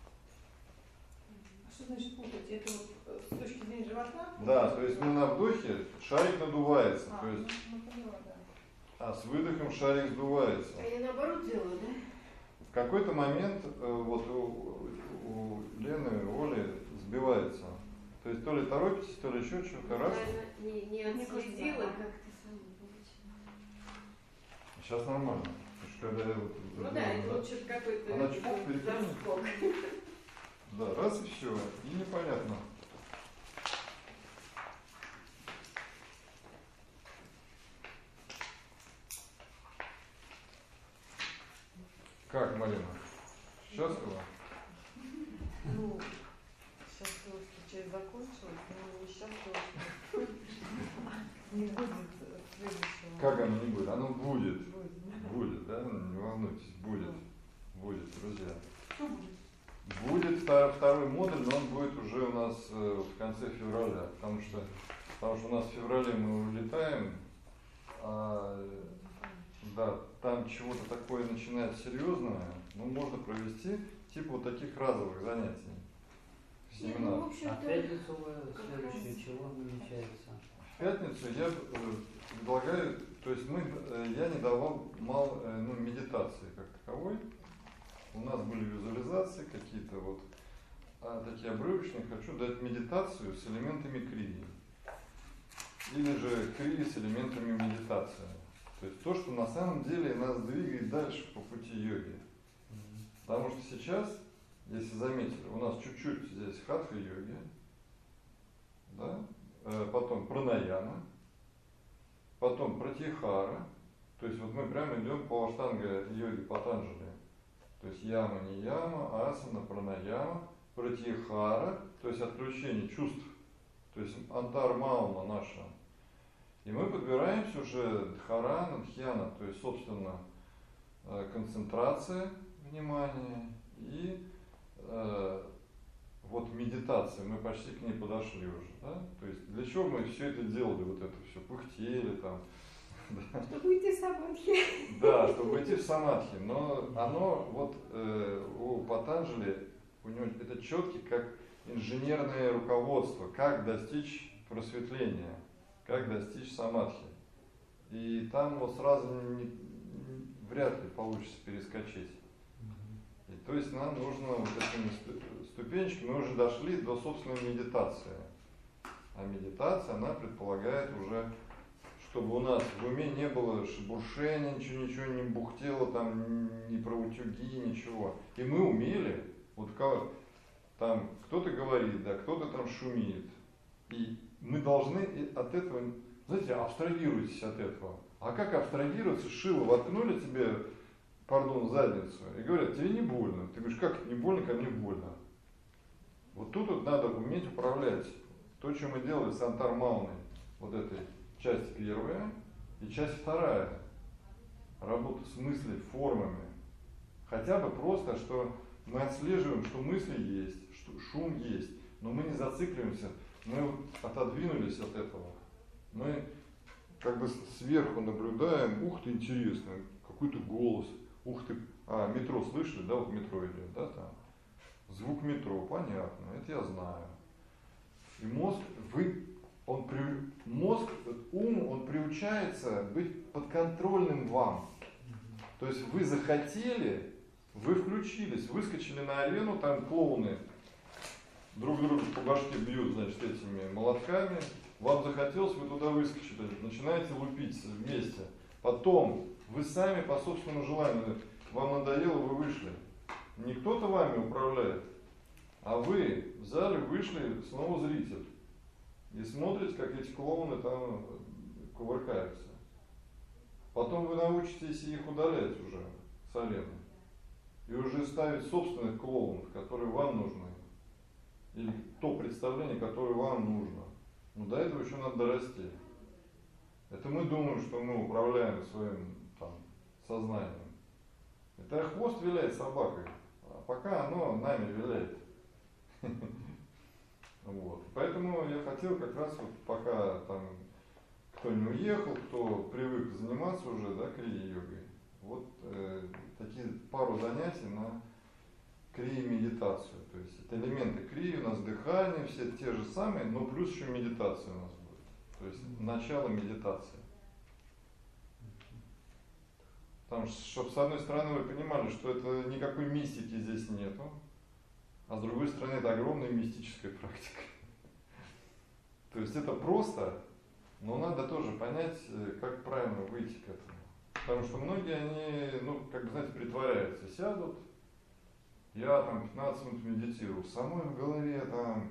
А что значит путать? Это вот с точки зрения живота? Да, то есть мы на вдохе шарик надувается. А, То есть, ну поняла, да. а с выдохом шарик сдувается. А я наоборот делаю, да? В какой-то момент вот у Лены, у Оли сбивается. То есть то ли торопитесь, то ли еще что-то раз. Наверное, не отследила, да. как ты сам получилось. Сейчас нормально. Потому что когда я вот, Ну да, это вот что-то какой-то Она чпок, перекинет. заскок. Да, раз и все. И непонятно. Как, Марина? Счастлива? Ну, счастлива, что часть закончилась, но не счастлива, что не будет следующего. Как оно не будет? Оно будет. Будет. Будет, да? Не волнуйтесь, будет. Будет, друзья. Что будет? Будет второй модуль, но он будет уже у нас в конце февраля. Потому что у нас в феврале мы улетаем. Да, там чего-то такое начинает серьезное, но можно провести типа вот таких разовых занятий. Не, ну, в Семинар. А общем-то, в пятницу вы как следующее раз. чего намечается? В пятницу я предлагаю, то есть я не давал медитации как таковой. У нас были визуализации какие-то вот такие обрывочные. Хочу дать медитацию с элементами крии. Или же крии с элементами медитации. То есть то, что на самом деле нас двигает дальше по пути йоги. Потому что сейчас, если заметили, у нас чуть-чуть здесь хатха-йоги, да? Потом пранаяма, потом пратьяхара. То есть вот мы прямо идем по аштанга-йоге Патанджали. То есть яма, не яма, асана, пранаяма, пратьяхара, то есть отключение чувств, то есть антар-мауна наша. И мы подбираемся уже дхарана, дхьяна, то есть, собственно, концентрация внимания и вот медитация. Мы почти к ней подошли уже, да? То есть для чего мы все это делали, вот это все, пыхтели там. Да. Чтобы уйти в самадхи. Да, чтобы уйти в самадхи. Но оно вот у Патанджали, у него это четкий как инженерное руководство, как достичь просветления. Как достичь самадхи. И там вот сразу вряд ли получится перескочить. И то есть нам нужно вот этими ступенечками, мы уже дошли до собственной медитации. А медитация, она предполагает уже, чтобы у нас в уме не было шебуршения, ничего не бухтело, там ни про утюги, ничего. И мы умели, вот там кто-то говорит, да, кто-то там шумит. И мы должны от этого, знаете, абстрагируйтесь от этого. А как абстрагироваться? Шило воткнули тебе, пардон, задницу, и говорят, тебе не больно. Ты говоришь, как это не больно, ко мне больно. Вот тут вот надо уметь управлять. То, что мы делали с антар-мауной, вот этой часть первая и часть вторая. Работа с мыслью, формами. Хотя бы просто, что мы отслеживаем, что мысли есть, что шум есть, но мы не зацикливаемся. Мы вот отодвинулись от этого. Мы как бы сверху наблюдаем, ух ты, интересно, какой-то голос, ух ты, метро слышали, да, вот метро идет, да, там. Звук метро, понятно, это я знаю. И мозг, ум, он приучается быть подконтрольным вам. То есть вы захотели, вы включились, выскочили на арену, там клоуны друг друга по башке бьют, значит, этими молотками. Вам захотелось, вы туда выскочили, начинаете лупить вместе. Потом вы сами по собственному желанию, вам надоело, вы вышли. Не кто-то вами управляет, а вы в зале вышли, снова зритель. И смотрите, как эти клоуны там кувыркаются. Потом вы научитесь их удалять уже солено. И уже ставить собственных клоунов, которые вам нужны. Или то представление, которое вам нужно. Но до этого еще надо дорасти. Это мы думаем, что мы управляем своим там, сознанием. Это хвост виляет собакой, а пока оно нами виляет. Вот. Поэтому я хотел как раз вот пока там кто не уехал, кто привык заниматься уже, да, крия-йогой, вот такие пару занятий на крия-медитацию. То есть это элементы крии, у нас дыхание, все те же самые, но плюс еще медитация у нас будет. То есть начало медитации. Потому что, чтобы с одной стороны вы понимали, что это никакой мистики здесь нету, а с другой стороны это огромная мистическая практика. То есть это просто, но надо тоже понять, как правильно выйти к этому. Потому что многие, они, ну, как бы, знаете, притворяются, сядут, я там 15 минут медитирую, в самой в голове там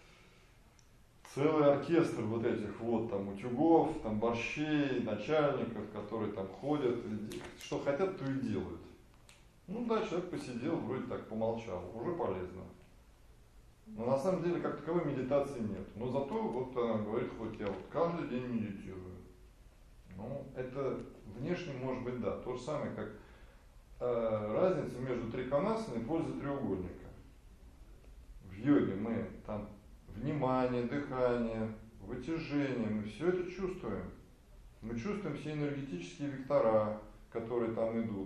целый оркестр вот этих вот там утюгов, там борщей, начальников, которые там ходят, что хотят, то и делают. Ну да, человек посидел, вроде так помолчал, уже полезно. Но на самом деле как таковой медитации нет. Но зато вот она говорит, хоть я вот каждый день медитирую. Ну, это внешне может быть да. То же самое, как разница между триконасаной и пользой треугольника. В йоге мы там внимание, дыхание, вытяжение, мы все это чувствуем. Мы чувствуем все энергетические вектора, которые там идут.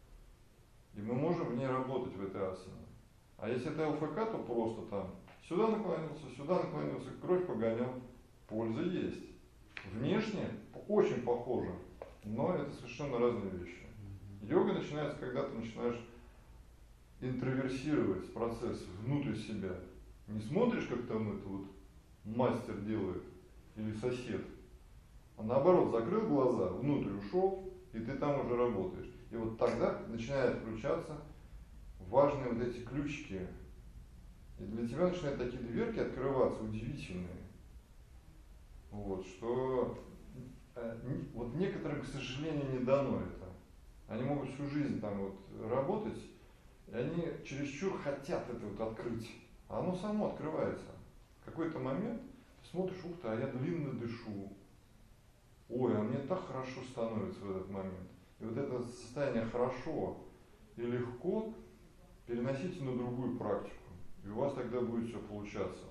И мы можем в ней работать, в этой асане. А если это ЛФК, то просто там сюда наклонился, кровь погонял. Польза есть. Внешне очень похоже, но это совершенно разные вещи. Йога начинается, когда ты начинаешь интроверсировать процесс внутрь себя. Не смотришь, как там это вот мастер делает или сосед, а наоборот, закрыл глаза, внутрь ушел, и ты там уже работаешь. И вот тогда начинают включаться важные вот эти ключики. И для тебя начинают такие дверки открываться удивительные. Вот, что вот некоторым, к сожалению, не дано это. Они могут всю жизнь там вот работать, и они чересчур хотят это вот открыть. А оно само открывается. В какой-то момент ты смотришь, ух ты, а я длинно дышу. Ой, а мне так хорошо становится в этот момент. И вот это состояние хорошо и легко переносите на другую практику. И у вас тогда будет все получаться.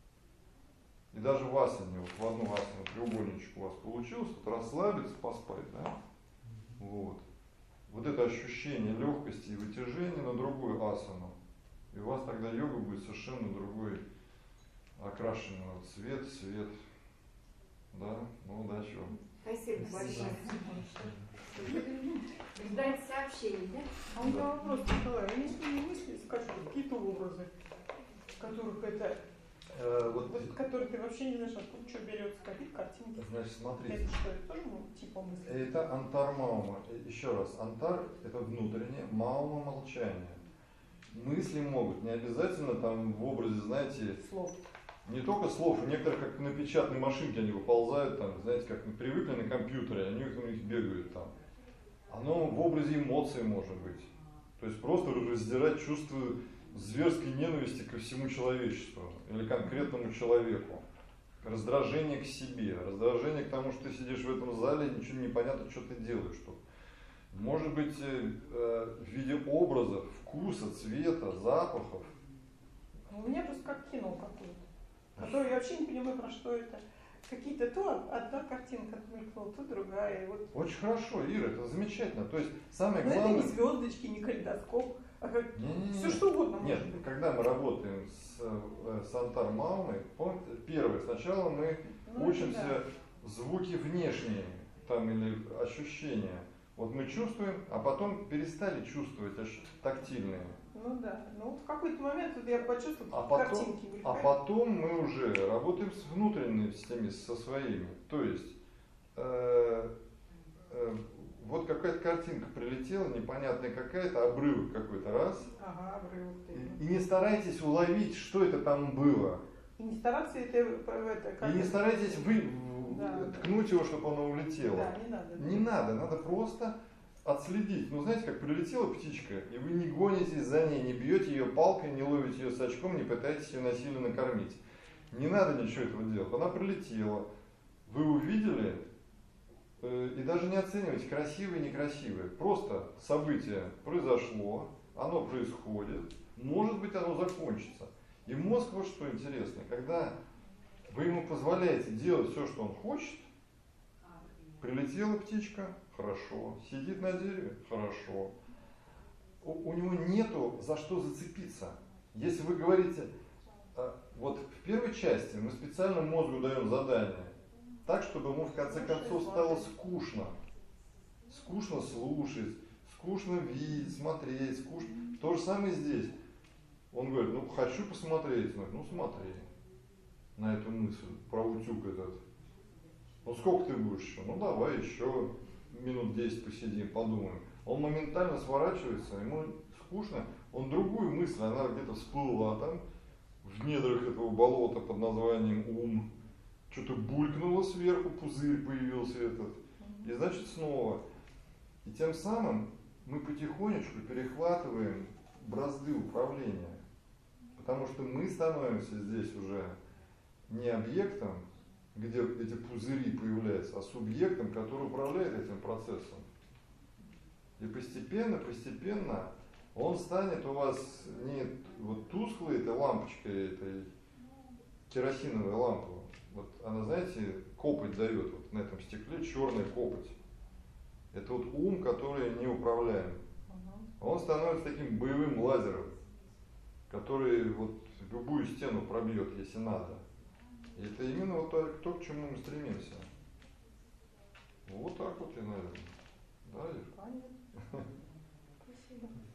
И даже в асане, вот в одну асану треугольничек у вас получилось, вот расслабиться, поспать, да? Вот. Вот это ощущение легкости и вытяжения на другую асану. И у вас тогда йога будет совершенно другой, окрашенный вот цвет. Да? Ну да, что? Спасибо большое. Ждать сообщений, да? А у меня вопрос, Николай, а если не мысли, скажем, какие-то образы, которых это, вот, которые ты вообще не знаешь, откуда что берется, какие картинки? Значит, смотрите. Это что, это тоже типа мысли? Это антар-маума. Еще раз, антар – это внутреннее, маума – молчание. Мысли могут, не обязательно там в образе, знаете, Слов. Не только слов, у некоторых как на печатной машинке они выползают, там, знаете, как мы привыкли на компьютере, они у них бегают там. Оно в образе эмоций может быть. То есть просто раздирать чувство зверской ненависти ко всему человечеству или конкретному человеку. Раздражение к себе, раздражение к тому, что ты сидишь в этом зале, ничего не понятно, что ты делаешь тут. Может быть в виде образов, вкуса, цвета, запахов. У меня просто как кино какое-то, которое я вообще не понимаю, про что это. Какие-то то одна картинка отмелькнула, то другая. И вот. Очень хорошо, Ира, это замечательно. То есть самое Но главное... это не звездочки, не калейдоскоп, а как все что угодно Нет, может быть. когда мы работаем с антар-маумой, помните, первое, сначала мы учимся звуки внешние там, или ощущения. Вот мы чувствуем, а потом перестали чувствовать тактильные. Ну да, ну в какой-то момент вот я почувствовала, А картинки были. А потом мы уже работаем с внутренними всеми, со своими. То есть вот какая-то картинка прилетела, непонятная какая-то, обрывок какой-то раз. Ага, обрывок. И не старайтесь уловить, что это там было. И не стараться это как И не старайтесь ткнуть его, чтобы оно улетело. Да, не надо. Не надо, надо просто отследить. Ну, знаете, как прилетела птичка, и вы не гонитесь за ней, не бьете ее палкой, не ловите ее с очком, не пытаетесь ее насильно накормить. Не надо ничего этого делать. Она прилетела, вы увидели, и даже не оценивайте, красивое, некрасивое. Просто событие произошло, оно происходит, может быть, оно закончится. И мозг, вот что интересно, когда вы ему позволяете делать все, что он хочет, прилетела птичка, хорошо, сидит на дереве, хорошо. У него нету за что зацепиться. Если вы говорите, вот в первой части мы специально мозгу даем задание, так, чтобы ему в конце концов стало скучно. Скучно слушать, скучно видеть, смотреть, скучно. То же самое здесь. Он говорит, ну хочу посмотреть, ну смотри на эту мысль про утюг этот. Ну сколько ты будешь еще? Ну давай еще минут 10 посидим, подумаем. Он моментально сворачивается, ему скучно, он другую мысль, она где-то всплыла, а там в недрах этого болота под названием ум что-то булькнуло сверху, пузырь появился этот, и значит снова. И тем самым мы потихонечку перехватываем бразды управления, потому что мы становимся здесь уже не объектом, где эти пузыри появляются, а субъектом, который управляет этим процессом. И постепенно он станет у вас не вот тусклой этой лампочкой, этой керосиновой лампой. Вот она, знаете, копоть дает вот на этом стекле, черная копоть. Это вот ум, который не управляем. Он становится таким боевым лазером, который вот любую стену пробьет, если надо. И это именно вот то, к чему мы стремимся. Вот так вот и, наверное. Да, Ир? Понятно. Спасибо.